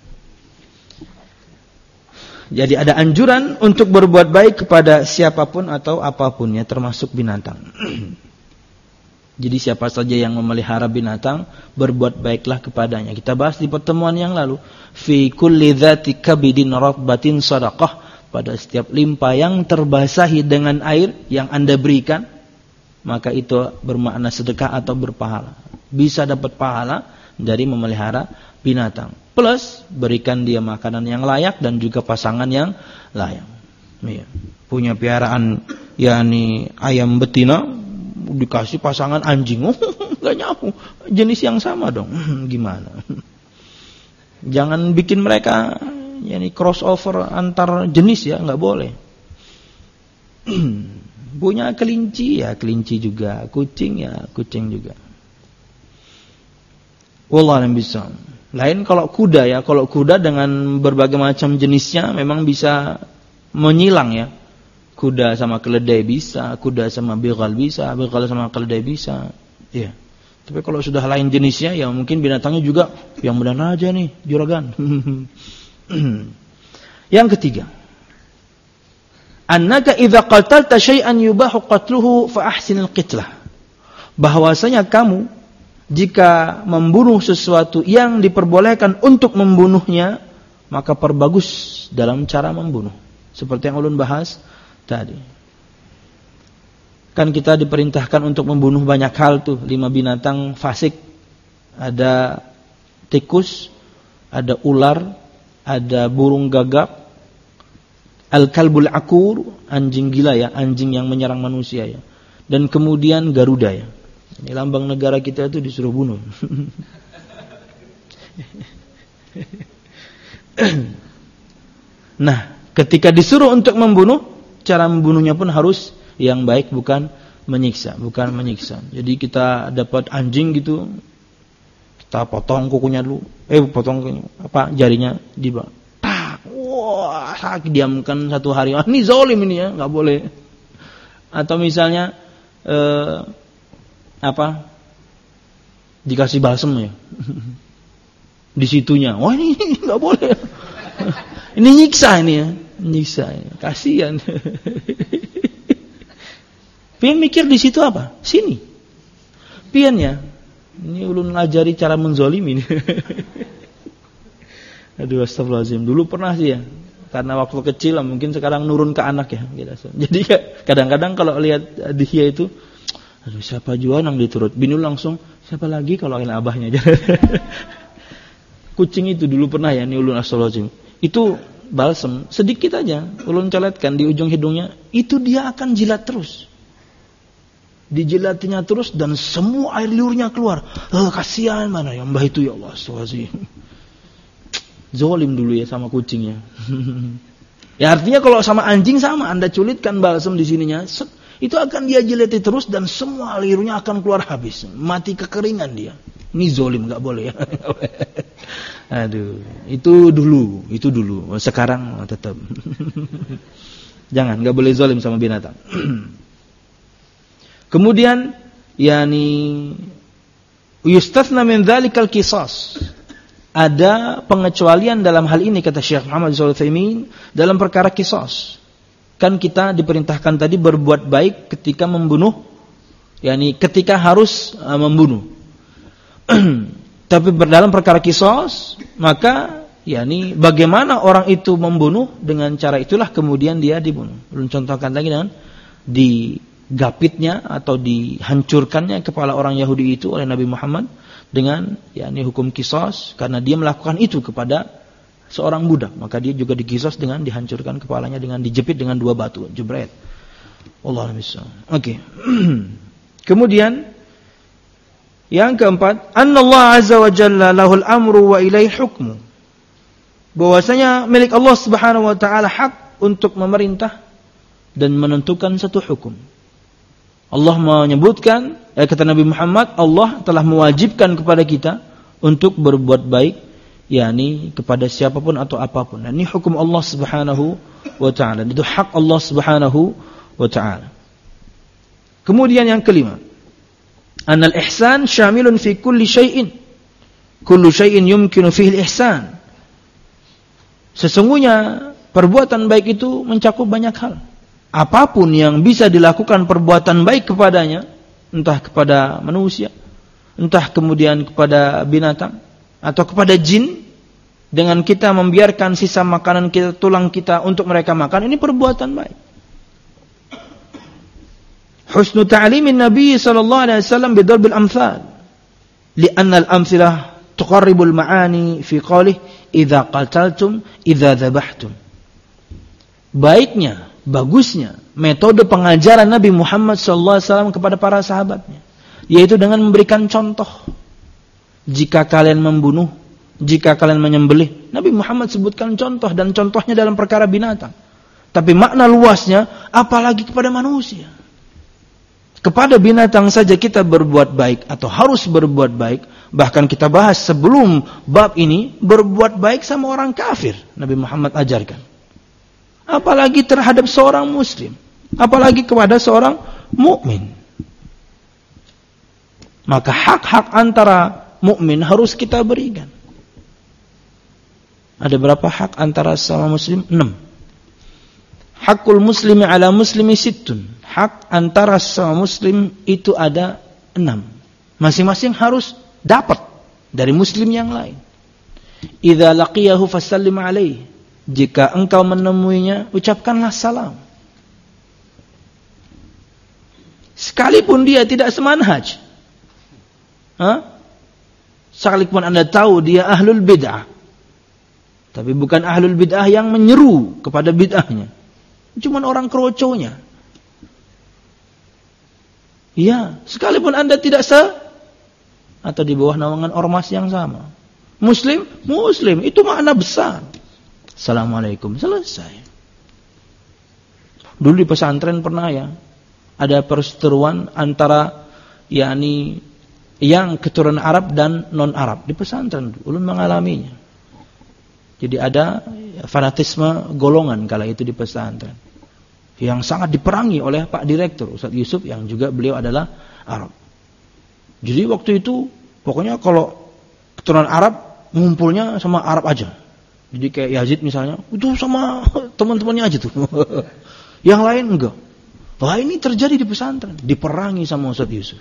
Jadi ada anjuran untuk berbuat baik kepada siapapun atau apapun ya, termasuk binatang. Jadi siapa saja yang memelihara binatang, berbuat baiklah kepadanya. Kita bahas di pertemuan yang lalu. Fi kulli dzati kabidin ratbatin shadaqah. Pada setiap limpa yang terbasahi dengan air yang Anda berikan, maka itu bermakna sedekah atau berpahala. Bisa dapat pahala dari memelihara binatang. Plus berikan dia makanan yang layak dan juga pasangan yang layak. Ya. Punya piaraan yakni ayam betina, dikasih pasangan anjing, oh nggak nyambung, jenis yang sama dong, gimana? Jangan bikin mereka yakni crossover antar jenis ya, nggak boleh. Punya kelinci ya kelinci juga, kucing ya kucing juga. Wallahu a'lam bishawab. Lain kalau kuda ya, kalau kuda dengan berbagai macam jenisnya memang bisa menyilang ya. Kuda sama keledai bisa, kuda sama begal bisa, begal sama keledai bisa. Iya. Tapi kalau sudah lain jenisnya ya mungkin binatangnya juga yang benar aja nih, juragan. Yang ketiga, annaka idza qatalta syai'an yubahu qatluhu fa ahsinil qitlah. Bahwasanya kamu jika membunuh sesuatu yang diperbolehkan untuk membunuhnya, maka perbagus dalam cara membunuh. Seperti yang ulun bahas tadi. Kan kita diperintahkan untuk membunuh banyak hal tuh, lima binatang fasik. Ada tikus, ada ular, ada burung gagak, al-kalbul akur, anjing gila ya, anjing yang menyerang manusia ya. Dan kemudian garuda ya. Ini lambang negara kita itu disuruh bunuh. Nah, ketika disuruh untuk membunuh, cara membunuhnya pun harus yang baik, bukan menyiksa, bukan menyiksa. Jadi kita dapat anjing gitu, kita potong kukunya dulu, eh potong apa jarinya di bawah. Tak, wah, diamkan satu hari. Ah, ini zalim ini ya, nggak boleh. Atau misalnya eh, apa? Dikasih balsem ya. Di situnya. Wah, ini enggak boleh. Ini nyiksa ini ya. Nyiksa ya. Kasihan. Pian mikir di situ apa? Sini. Pian ya. Ini ulun ngajari cara menzolimi. Aduh, astagfirullahaladzim. Dulu pernah sih ya. Karena waktu kecil mungkin sekarang nurun ke anak ya. Jadi kadang-kadang kalau lihat dia itu, aduh siapa juga yang diturut. Binul langsung, siapa lagi kalau lain abahnya aja. Kucing itu dulu pernah ya, ini ulun astagfirullahaladzim. Itu balsem, sedikit aja. Ulun coletkan di ujung hidungnya. Itu dia akan jilat terus. Dijilatinya terus dan semua air liurnya keluar. Eh, kasihan mana yang mbah itu ya Allah astagfirullahaladzim. Zolim dulu ya sama kucingnya. Ya artinya kalau sama anjing sama. Anda culitkan balsem di sininya. Itu akan dia jilati terus dan semua liurnya akan keluar habis. Mati kekeringan dia. Ini zolim, gak boleh ya. Aduh, itu dulu, itu dulu. Sekarang tetap. Jangan, gak boleh zolim sama binatang. Kemudian, yani yustathna min dzalikal qisas. Ada pengecualian dalam hal ini kata Syekh Muhammad shallallahu alaihi wasallam dalam perkara qisas. Kan kita diperintahkan tadi berbuat baik ketika membunuh, yakni ketika harus uh, membunuh. Tapi dalam perkara qisas, maka yakni bagaimana orang itu membunuh, dengan cara itulah kemudian dia dibunuh. Belum contohkan lagi dengan digapitnya atau dihancurkannya kepala orang Yahudi itu oleh Nabi Muhammad dengan yakni hukum qisas karena dia melakukan itu kepada seorang budak, maka dia juga dikisos dengan dihancurkan kepalanya dengan dijepit dengan dua batu, jebret. Allahu a'lam. Oke. Kemudian yang keempat, annallahu azza wa jalla lahul amru wa ilaihi hukmu. Bahwasanya milik Allah Subhanahu wa taala hak untuk memerintah dan menentukan satu hukum. Allah menyebutkan, eh, kata Nabi Muhammad, Allah telah mewajibkan kepada kita untuk berbuat baik, yakni kepada siapapun atau apapun. Dan ini hukum Allah Subhanahu wa taala. Itu hak Allah Subhanahu wa taala. Kemudian yang kelima, annal ihsan syamilun fi kulli syai'in. Kullu syai'in yumkinu fihi al-ihsan. Sesungguhnya perbuatan baik itu mencakup banyak hal. Apapun yang bisa dilakukan perbuatan baik kepadanya, entah kepada manusia, entah kemudian kepada binatang atau kepada jin, dengan kita membiarkan sisa makanan kita, tulang kita untuk mereka makan, ini perbuatan baik. Husnu ta'limin Nabi sallallahu alaihi wasallam bidharbil amthal, li'anna al-amthilah tuqarribul ma'ani fi qawlihi idza qataltum idza dzabhtum. Baiknya, bagusnya metode pengajaran Nabi Muhammad sallallahu alaihi wasallam kepada para sahabatnya, yaitu dengan memberikan contoh. Jika kalian membunuh, jika kalian menyembelih, Nabi Muhammad sebutkan contoh, dan contohnya dalam perkara binatang. Tapi makna luasnya, apalagi kepada manusia. Kepada binatang saja kita berbuat baik atau harus berbuat baik. Bahkan kita bahas sebelum bab ini, berbuat baik sama orang kafir. Nabi Muhammad ajarkan. Apalagi terhadap seorang muslim. Apalagi kepada seorang mukmin. Maka hak-hak antara mukmin harus kita berikan. Ada berapa hak antara sama muslim? Enam. Hakul muslimi ala muslimi sittun. Hak antara sama muslim itu ada enam. Masing-masing harus dapat dari muslim yang lain. Idza laqiyahu fasallim alaihi. Jika engkau menemuinya, ucapkanlah salam. Sekalipun dia tidak semanhaj. Hah? Sekalipun Anda tahu dia ahlul bid'ah. Tapi bukan ahlul bid'ah yang menyeru kepada bid'ahnya. Cuman orang keroconya. Ya, sekalipun Anda tidak se atau di bawah naungan ormas yang sama. Muslim, muslim, itu makna besar. Assalamualaikum, selesai. Dulu di pesantren pernah ya, ada perseteruan antara yakni yang keturunan Arab dan non-Arab di pesantren. Ulun mengalaminya. Jadi ada fanatisme golongan kala itu di pesantren yang sangat diperangi oleh Pak Direktur Ustaz Yusuf yang juga beliau adalah Arab. Jadi waktu itu pokoknya kalau keturunan Arab ngumpulnya sama Arab aja. Jadi kayak Yazid misalnya, itu sama teman-temannya aja tuh. Yang lain enggak. Wah, ini terjadi di pesantren, diperangi sama Ustaz Yusuf.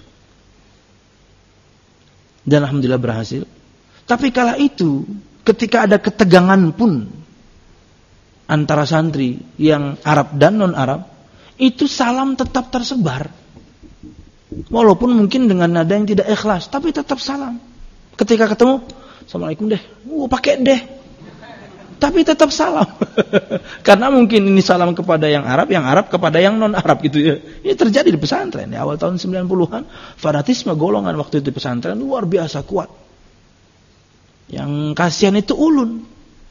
Dan alhamdulillah berhasil. Tapi kala itu ketika ada ketegangan pun antara santri yang Arab dan non-Arab, itu salam tetap tersebar. Walaupun mungkin dengan nada yang tidak ikhlas, tapi tetap salam. Ketika ketemu, Assalamualaikum deh. Oh, pakai deh. Tapi tetap salam. Karena mungkin ini salam kepada yang Arab, yang Arab kepada yang non-Arab gitu ya. Ini terjadi di pesantren di awal tahun sembilan puluhan, fanatisme golongan waktu itu di pesantren luar biasa kuat. Yang kasihan itu ulun.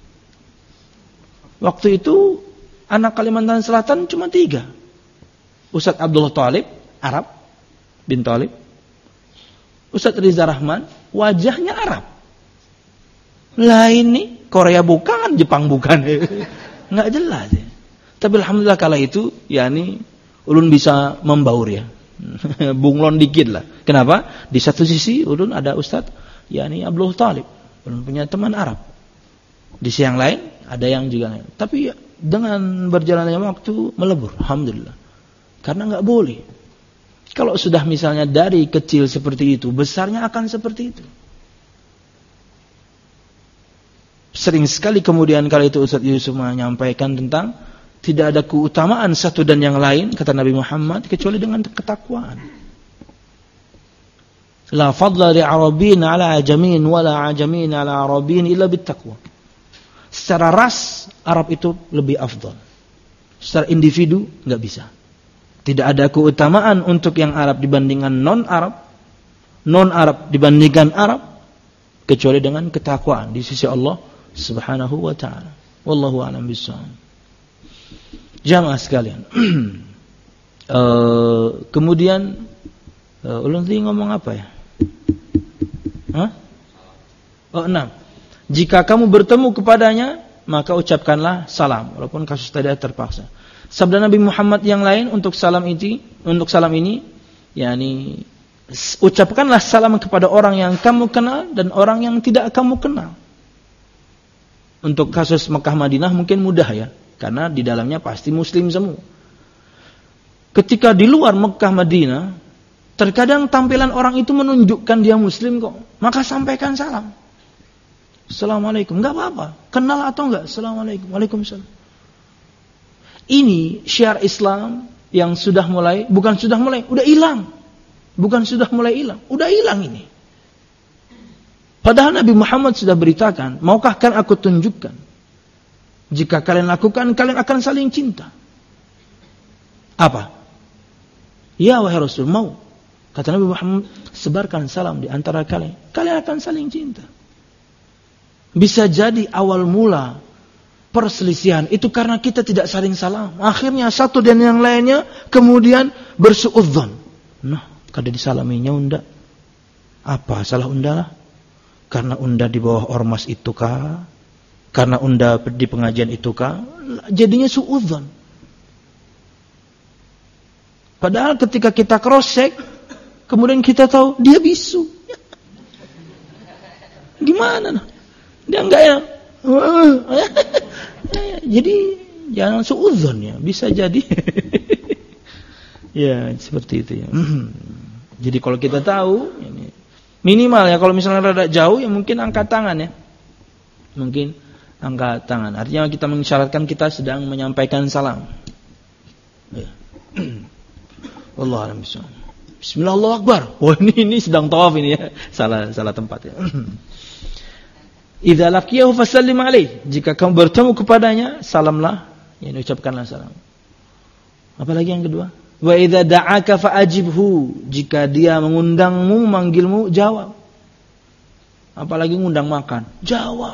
Waktu itu anak Kalimantan Selatan cuma tiga. Ustadz Abdullah Thalib, Arab, bin Thalib. Ustadz Riza Rahman, wajahnya Arab. Lah ini Korea bukan, Jepang bukan. Nggak jelas ya. Tapi alhamdulillah kala itu, yakni ulun bisa membaur ya. Bunglon dikit lah. Kenapa? Di satu sisi ulun ada Ustadz, yakni Abdullah Thalib. Ulun punya teman Arab. Di sisi yang lain ada yang juga lain. Tapi ya, dengan berjalannya waktu melebur, alhamdulillah. Karena nggak boleh. Kalau sudah misalnya dari kecil seperti itu, besarnya akan seperti itu. Sering sekali kemudian kali itu Ustaz Yusuf menyampaikan tentang tidak ada keutamaan satu dan yang lain, kata Nabi Muhammad, kecuali dengan ketakwaan. La fadla li Arabin ala ajamin wala ajamin ala Arabin illa bittaqwa. Secara ras Arab itu lebih afdal. Secara individu enggak bisa. Tidak ada keutamaan untuk yang Arab dibandingkan non-Arab, non-Arab dibandingkan Arab kecuali dengan ketakwaan di sisi Allah Subhanahu wa ta'ala. Wallahu a'lam bishawab. Jamaah sekalian. uh, kemudian uh, ulun tadi ngomong apa ya? Hah? Oh, enam. Jika kamu bertemu kepadanya, maka ucapkanlah salam, walaupun kasus tadi terpaksa. Sabda Nabi Muhammad yang lain untuk salam ini, untuk salam ini, yakni ucapkanlah salam kepada orang yang kamu kenal dan orang yang tidak kamu kenal. Untuk kasus Mekah Madinah mungkin mudah ya, karena di dalamnya pasti muslim semua. Ketika di luar Mekah Madinah, terkadang tampilan orang itu menunjukkan dia muslim kok, maka sampaikan salam. Assalamualaikum, enggak apa-apa. Kenal atau enggak? Assalamualaikum. Waalaikumsalam. Ini syiar Islam yang sudah mulai, bukan sudah mulai, udah hilang. Bukan sudah mulai hilang, udah hilang ini. Padahal Nabi Muhammad sudah beritakan, maukah kan aku tunjukkan? Jika kalian lakukan, kalian akan saling cinta. Apa? Ya wahai Rasul, mau. Kata Nabi Muhammad, sebarkan salam di antara kalian. Kalian akan saling cinta. Bisa jadi awal mula perselisihan itu karena kita tidak saling salam. Akhirnya satu dan yang lainnya kemudian bersuudzon. Nah, kada disalaminya unda. Apa salah unda lah? Karena unda di bawah ormas itu kah? Karena unda di pengajian itu kah? Jadinya suudzon. Padahal ketika kita cross check, kemudian kita tahu dia bisu. Gimana? Nah? Dia enggak ya? Jadi jangan suudzon ya, bisa jadi. Ya seperti itu ya. Jadi kalau kita tahu, ini minimal ya kalau misalnya rada jauh ya mungkin angkat tangan ya, mungkin angkat tangan. Artinya kita mengisyaratkan kita sedang menyampaikan salam. Ya. Allah a'lam bishawab. Bismillah Allahu Akbar. Oh ini ini sedang tawaf ini ya, salah salah tempat ya. Idza laqiyahu fasallim alaih. Jika kamu bertemu kepadanya, salamlah, ya ucapkanlah salam. Apalagi yang kedua? Wa idza da'aka fa'ajibhu. Jika dia mengundangmu, manggilmu, jawab. Apalagi ngundang makan, jawab.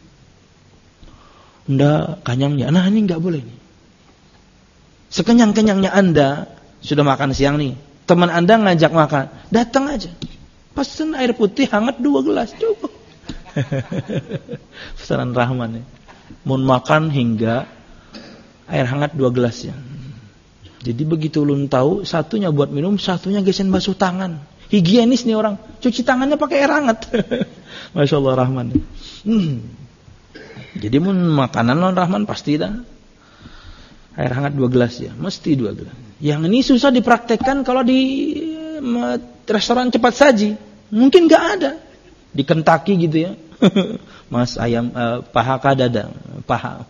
Anda kanyangnya, nah ini enggak boleh nih. Sekenyang-kenyangnya Anda sudah makan siang nih. Teman Anda ngajak makan, datang aja. Pesen air putih hangat dua gelas, cukup. Pesanan Rahman ya. Mau makan hingga air hangat dua gelas ya. Jadi begitu ulun tahu, satunya buat minum, satunya gesen basuh tangan. Higienis nih orang, cuci tangannya pakai air hangat. Masya Allah Rahman ya. hmm. Jadi mau makanan non Rahman pasti dah air hangat dua gelas ya, mesti dua gelas. Yang ini susah dipraktekkan kalau di restoran cepat saji, mungkin nggak ada. Di Kentucky gitu ya. Mas ayam uh, paha kadada, paha.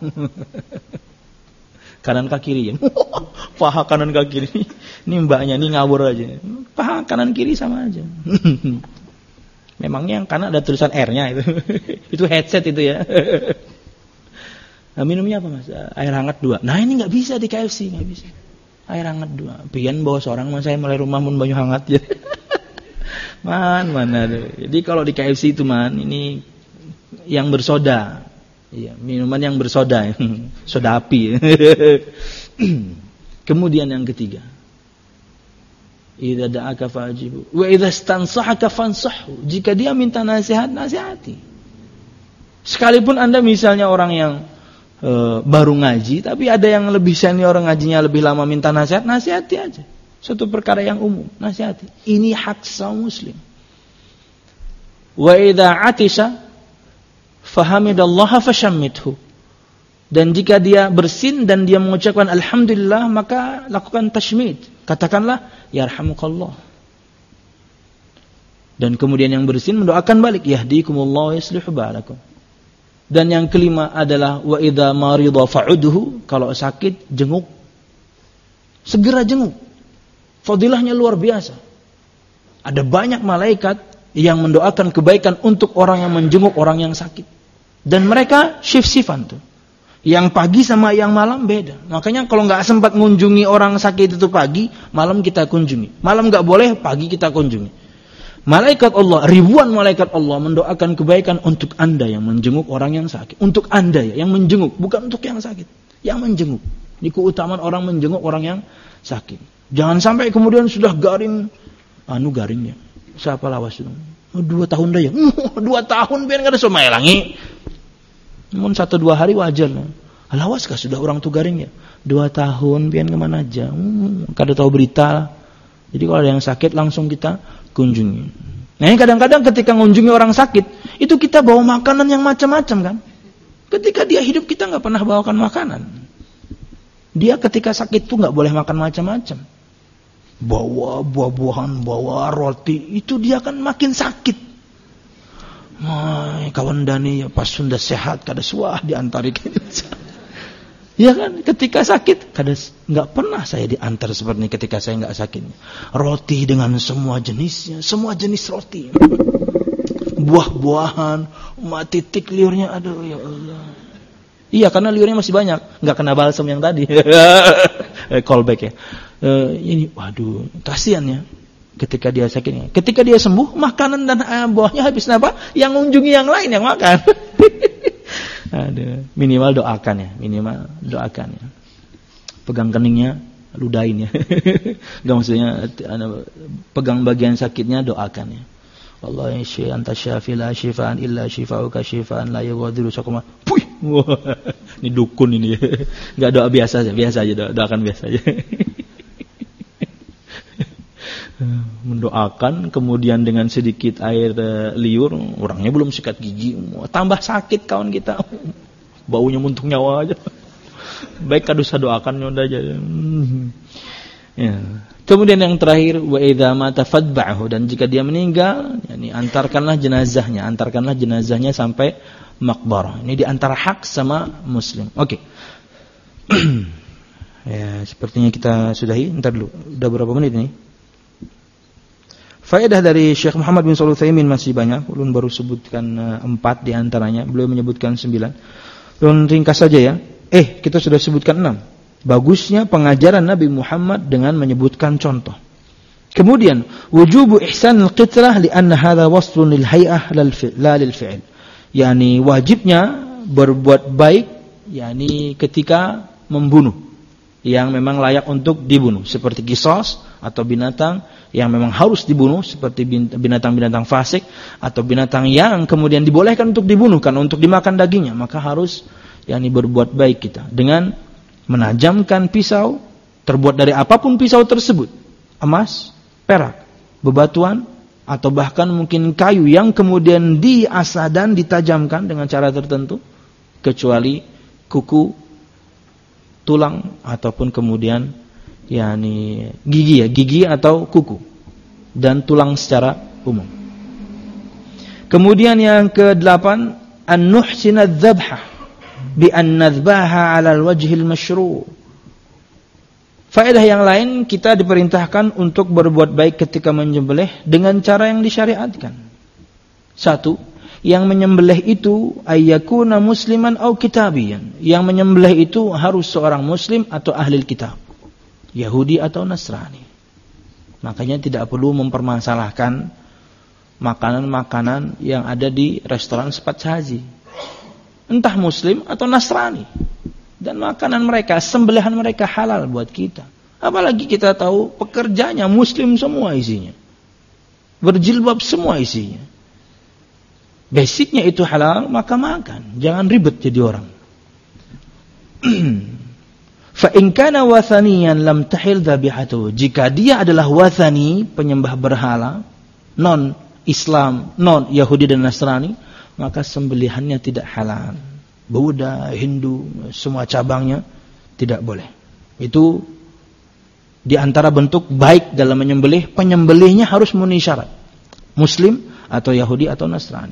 Kanan kaki kiri. Paha kanan kaki kiri. Ini mbaknya ini ngawur aja. Paha kanan kiri sama aja. Memangnya yang kanan ada tulisan R-nya itu. Itu headset itu ya. Nah, minumnya apa Mas? Air hangat dua. Nah, ini enggak bisa di K F C, enggak bisa. Air hangat dua. Pian bawa seorang mas saya mulai rumah mun banyu hangat ya. Man, mana ada. Jadi kalau di K F C itu man, ini yang bersoda. Iya, minuman yang bersoda. Soda api. Kemudian yang ketiga. Idza da'aka fa'ajibu. Wa idza stansahaka fansahhu. Jika dia minta nasihat, nasihati. Sekalipun Anda misalnya orang yang e, baru ngaji, tapi ada yang lebih senior ngajinya lebih lama minta nasihat, nasihati aja. Suatu perkara yang umum, nasihati. Ini hak seorang muslim. Wa idza atisha fahamidallaha fashammithu. Dan jika dia bersin dan dia mengucapkan alhamdulillah, maka lakukan tashmid. Katakanlah yarhamukallah. Dan kemudian yang bersin mendoakan balik, yahdikumullah wa yuslihu ba'alakum. Dan yang kelima adalah wa idza marida fa'udhu, kalau sakit jenguk. Segera jenguk. Fadilahnya luar biasa. Ada banyak malaikat yang mendoakan kebaikan untuk orang yang menjenguk orang yang sakit. Dan mereka shift-shiftan tuh. Yang pagi sama yang malam beda. Makanya kalau nggak sempat mengunjungi orang sakit itu pagi, malam kita kunjungi. Malam nggak boleh, pagi kita kunjungi. Malaikat Allah, ribuan malaikat Allah mendoakan kebaikan untuk Anda yang menjenguk orang yang sakit. Untuk Anda ya, yang menjenguk, bukan untuk yang sakit. Yang menjenguk. Ini keutamaan orang menjenguk orang yang sakit. Jangan sampai kemudian sudah garing, anu garingnya. Siapa lawas itu? Oh, dua tahun dah ya. Dua tahun biar nggak ada somai langi. Namun satu dua hari wajar lah. Lawas kah sudah orang tuh garing ya? Dua tahun biar kemana aja? Hmm, kada tahu berita lah. Jadi kalau ada yang sakit langsung kita kunjungi. Nah kadang-kadang ketika mengunjungi orang sakit, itu kita bawa makanan yang macam-macam kan? Ketika dia hidup kita nggak pernah bawakan makanan. Dia ketika sakit tuh nggak boleh makan macam-macam. Bawa buah-buahan, bawa roti, itu dia kan makin sakit. Hai, kawan Dani ya pas sudah sehat kada suah diantari gitu. Ya kan, ketika sakit kada enggak pernah saya diantar seperti ini ketika saya enggak sakit. Roti dengan semua jenisnya, semua jenis roti. Buah-buahan, mati titik liurnya, aduh ya Allah. Iya, karena liurnya masih banyak, enggak kena balsam yang tadi. Callback ya. Uh, ini waduh, kasihan ya. Ketika dia sakit, ketika dia sembuh, makanan dan uh, buahnya habis apa? Yang mengunjungi yang lain yang makan. Aduh, minimal doakan ya, minimal doakan ya. Pegang keningnya, ludahin ya. Enggak maksudnya pegang bagian sakitnya, doakan ya. Wallahi syi anta syafi la syifaan illa syifauka syifaan la yughadiru saqama. Puih. Wah, ini dukun ini. Enggak doa biasa aja, biasa aja doa, doakan biasa aja. Mendoakan kemudian dengan sedikit air liur, orangnya belum sikat gigi, tambah sakit kawan kita. Baunya muntung nyawa aja. Baik kadu saya doakan nyonda aja. Hmm. Ya. Kemudian yang terakhir, wa idza mata fadba'hu, dan jika dia meninggal, yakni antarkanlah jenazahnya, antarkanlah jenazahnya sampai makbarah. Ini di antara hak sama muslim. Oke. Okay. Ya, sepertinya kita sudahi. Entar dulu. Udah berapa menit ini? Faedah dari Syekh Muhammad bin Shalih Al-Utsaimin masih banyak. Ulun baru sebutkan uh, empat di antaranya. Beliau menyebutkan sembilan. Ulun ringkas saja ya. Eh, kita sudah sebutkan enam. Bagusnya pengajaran Nabi Muhammad dengan menyebutkan contoh. Kemudian, wujubu ihsan al-qitrah li'anna hadha wasfun lil hay'ah la lil fi'il. Yani wajibnya berbuat baik, yani ketika membunuh yang memang layak untuk dibunuh, seperti qisas atau binatang yang memang harus dibunuh, seperti binatang-binatang fasik atau binatang yang kemudian dibolehkan untuk dibunuh kan untuk dimakan dagingnya, maka harus yakni berbuat baik kita dengan menajamkan pisau, terbuat dari apapun pisau tersebut, emas, perak, bebatuan, atau bahkan mungkin kayu yang kemudian diasah dan ditajamkan dengan cara tertentu, kecuali kuku, tulang, ataupun kemudian yakni gigi ya, gigi atau kuku, dan tulang secara umum. Kemudian yang kedelapan, an-nuhsina adz-dzabha bi an nadhbaha 'ala al-wajhi al-masyru'. Faedah yang lain, kita diperintahkan untuk berbuat baik ketika menyembelih dengan cara yang disyariatkan. Satu, yang menyembelih itu ayyakuna musliman au kitabiyan. Yang menyembelih itu harus seorang muslim atau ahli kitab, Yahudi atau Nasrani. Makanya tidak perlu mempermasalahkan makanan-makanan yang ada di restoran Sepat Haji. Entah muslim atau Nasrani. Dan makanan mereka, sembelihan mereka halal buat kita. Apalagi kita tahu pekerjanya muslim semua isinya. Berjilbab semua isinya. Basicnya itu halal, maka makan. Jangan ribet jadi orang. Fa in kana wathaniyan lam tahil dhabihatu. Jika dia adalah wathani, penyembah berhala, non Islam, non Yahudi dan Nasrani, maka sembelihannya tidak halal. Buddha, Hindu, semua cabangnya tidak boleh. Itu di antara bentuk baik dalam menyembelih, penyembelihnya harus memenuhi syarat. Muslim atau Yahudi atau Nasrani.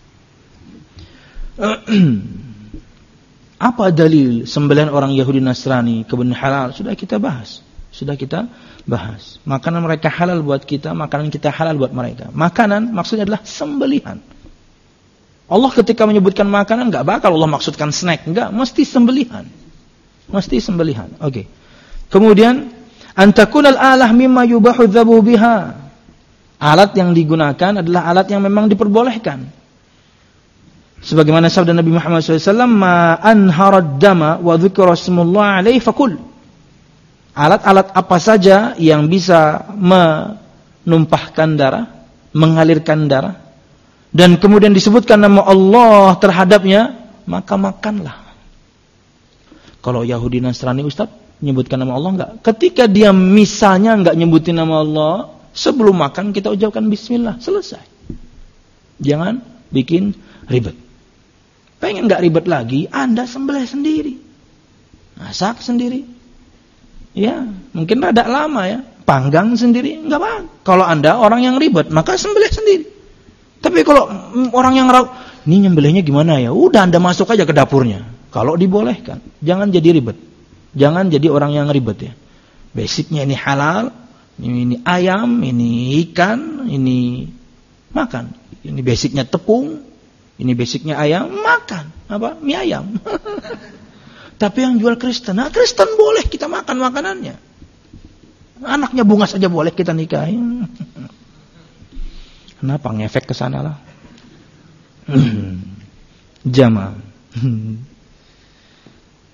Apa dalil sembelihan orang Yahudi Nasrani kebenaran halal? Sudah kita bahas. Sudah kita bahas. Makanan mereka halal buat kita, makanan kita halal buat mereka. Makanan maksudnya adalah sembelihan. Allah ketika menyebutkan makanan enggak bakal Allah maksudkan snack, enggak, mesti sembelihan. Mesti sembelihan. Oke. Okay. Kemudian antakunal alah mimma yubahu dzabuh biha. Alat yang digunakan adalah alat yang memang diperbolehkan. Sebagaimana sabda Nabi Muhammad shallallahu alaihi wasallam, "Ma anharad dama wa dzikra ismullah alaihi fakul." Alat-alat apa saja yang bisa menumpahkan darah, mengalirkan darah, dan kemudian disebutkan nama Allah terhadapnya, maka makanlah. Kalau Yahudi Nasrani Ustaz menyebutkan nama Allah enggak? Ketika dia misalnya enggak nyebutin nama Allah, sebelum makan kita ucapkan bismillah, selesai. Jangan bikin ribet. Pengen enggak ribet lagi, Anda sembelih sendiri. Masak sendiri. Ya, mungkin rada lama ya. Panggang sendiri, enggak apa. Kalau Anda orang yang ribet, maka sembelih sendiri. Tapi kalau orang yang ragu, ini nyembelihnya gimana ya? Udah Anda masuk aja ke dapurnya. Kalau dibolehkan, jangan jadi ribet. Jangan jadi orang yang ribet ya. Basicnya ini halal, ini, ini ayam, ini ikan, ini makan. Ini basicnya tepung, ini basicnya ayam, makan. Apa? Mie ayam. Tapi yang jual Kristen, nah Kristen boleh kita makan makanannya. Anaknya bunga saja boleh kita nikahin. Kenapa ngefek ke sana lah? Jamaah.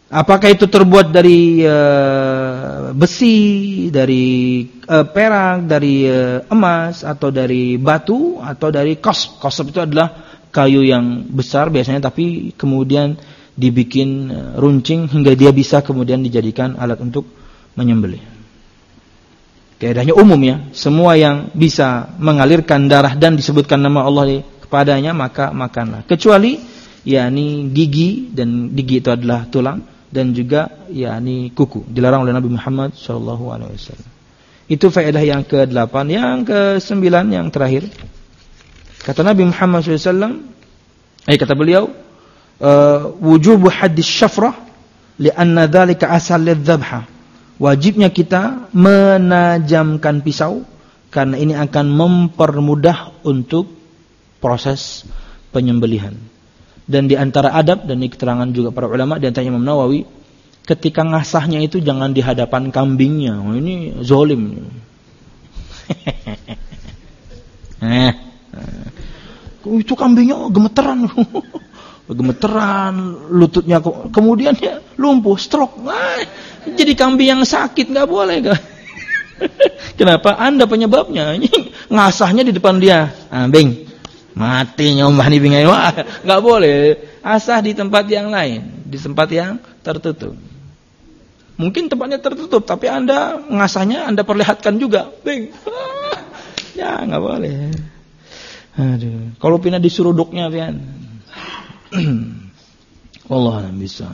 Apakah itu terbuat dari uh, besi, dari uh, perak, dari uh, emas, atau dari batu, atau dari kosp. Kosp itu adalah kayu yang besar biasanya, tapi kemudian dibikin uh, runcing hingga dia bisa kemudian dijadikan alat untuk menyembelih. Kaidahnya umum ya, semua yang bisa mengalirkan darah dan disebutkan nama Allah kepadanya maka makanlah. Kecuali yakni gigi, dan gigi itu adalah tulang, dan juga yakni kuku, dilarang oleh Nabi Muhammad shallallahu alaihi wasallam. Itu faedah yang kedelapan. Yang kesembilan, yang terakhir, kata Nabi Muhammad shallallahu alaihi wasallam, eh kata beliau, wujubu haddis syafrah li'anna dzalika asal lidzabha. Wajibnya kita menajamkan pisau karena ini akan mempermudah untuk proses penyembelihan. Dan di antara adab, dan di keterangan juga para ulama, di antaranya Imam Nawawi, ketika ngasahnya itu jangan di hadapan kambingnya. Oh, ini zalim. eh, itu kambingnya gemeteran. gemeteran, lututnya kemudian ya lumpuh, stroke. Nah, jadi kambing yang sakit, nggak boleh. Kenapa? Anda penyebabnya. Ini ngasahnya di depan dia. Ambing. Mati nyombah nih bingai, wah nggak boleh. Asah di tempat yang lain, di tempat yang tertutup. Mungkin tempatnya tertutup, tapi anda ngasahnya anda perlihatkan juga, bing, ah, ya nggak boleh. Aduh, kalau pindah di suruduknya pian. Allah bisa.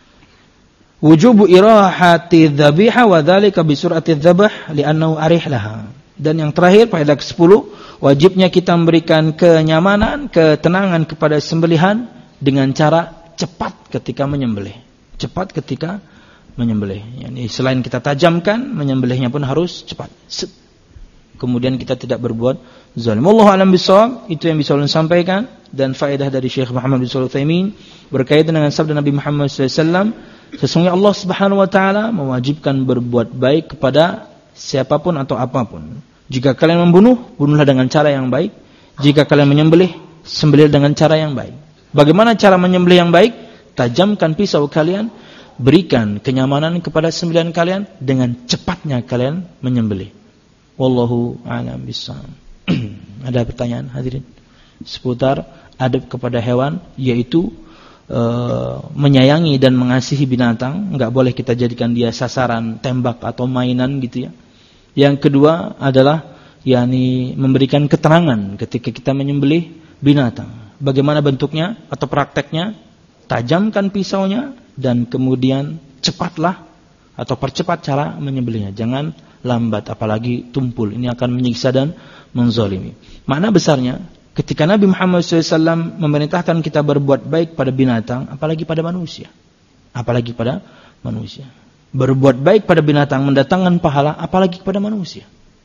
Wujubu irahati dhabiha wa dzalika bi sur'ati dzabh li'annahu arih laha. Dan yang terakhir, faedah kesepuluh, wajibnya kita memberikan kenyamanan, ketenangan kepada sembelihan dengan cara cepat ketika menyembelih. Cepat ketika menyembelih. Yani selain kita tajamkan, menyembelihnya pun harus cepat. Set. Kemudian kita tidak berbuat zalim. Wallahu a'lam bishawab. Itu yang bisa ulun sampaikan. Dan faedah dari Syekh Muhammad bin Shalih Al-Utsaimin berkaitan dengan sabda Nabi Muhammad shallallahu alaihi wasallam, sesungguhnya Allah Subhanahu wa taala mewajibkan berbuat baik kepada siapapun atau apapun. Jika kalian membunuh, bunuhlah dengan cara yang baik. Jika kalian menyembelih, sembelih dengan cara yang baik. Bagaimana cara menyembelih yang baik? Tajamkan pisau kalian, berikan kenyamanan kepada sembelihan kalian, dengan cepatnya kalian menyembelih. Wallahu a'lam bishawab. Ada pertanyaan hadirin seputar adab kepada hewan, yaitu e, menyayangi dan mengasihi binatang. Enggak boleh kita jadikan dia sasaran tembak atau mainan gitu ya. Yang kedua adalah yakni memberikan keterangan ketika kita menyembelih binatang. Bagaimana bentuknya atau prakteknya? Tajamkan pisaunya dan kemudian cepatlah atau percepat cara menyembelihnya. Jangan lambat, apalagi tumpul. Ini akan menyiksa dan menzalimi. Makna besarnya, ketika Nabi Muhammad shallallahu alaihi wasallam memerintahkan kita berbuat baik pada binatang, apalagi pada manusia. Apalagi pada manusia. Berbuat baik pada binatang mendatangkan pahala, apalagi kepada manusia.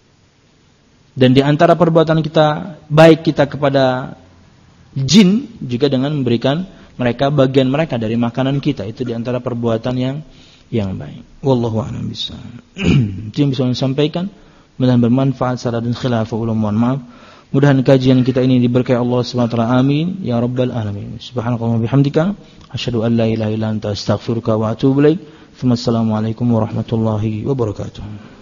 Dan di antara perbuatan kita, baik kita kepada jin, juga dengan memberikan mereka bagian mereka dari makanan kita. Itu di antara perbuatan yang yang baik. Wallahu a'lam bishawab. Itu yang bisa saya sampaikan. Mudah-mudahan bermanfaat. Salah dan khilaf, ulun mohon maaf. Mudah-mudahan kajian kita ini diberkahi Allah Subhanahu wa taala. Amin ya rabbal alamin. Subhanakallahumma bihamdika asyhadu an la ilaha illa anta astaghfiruka wa atubu ilaik. Assalamualaikum warahmatullahi wabarakatuh.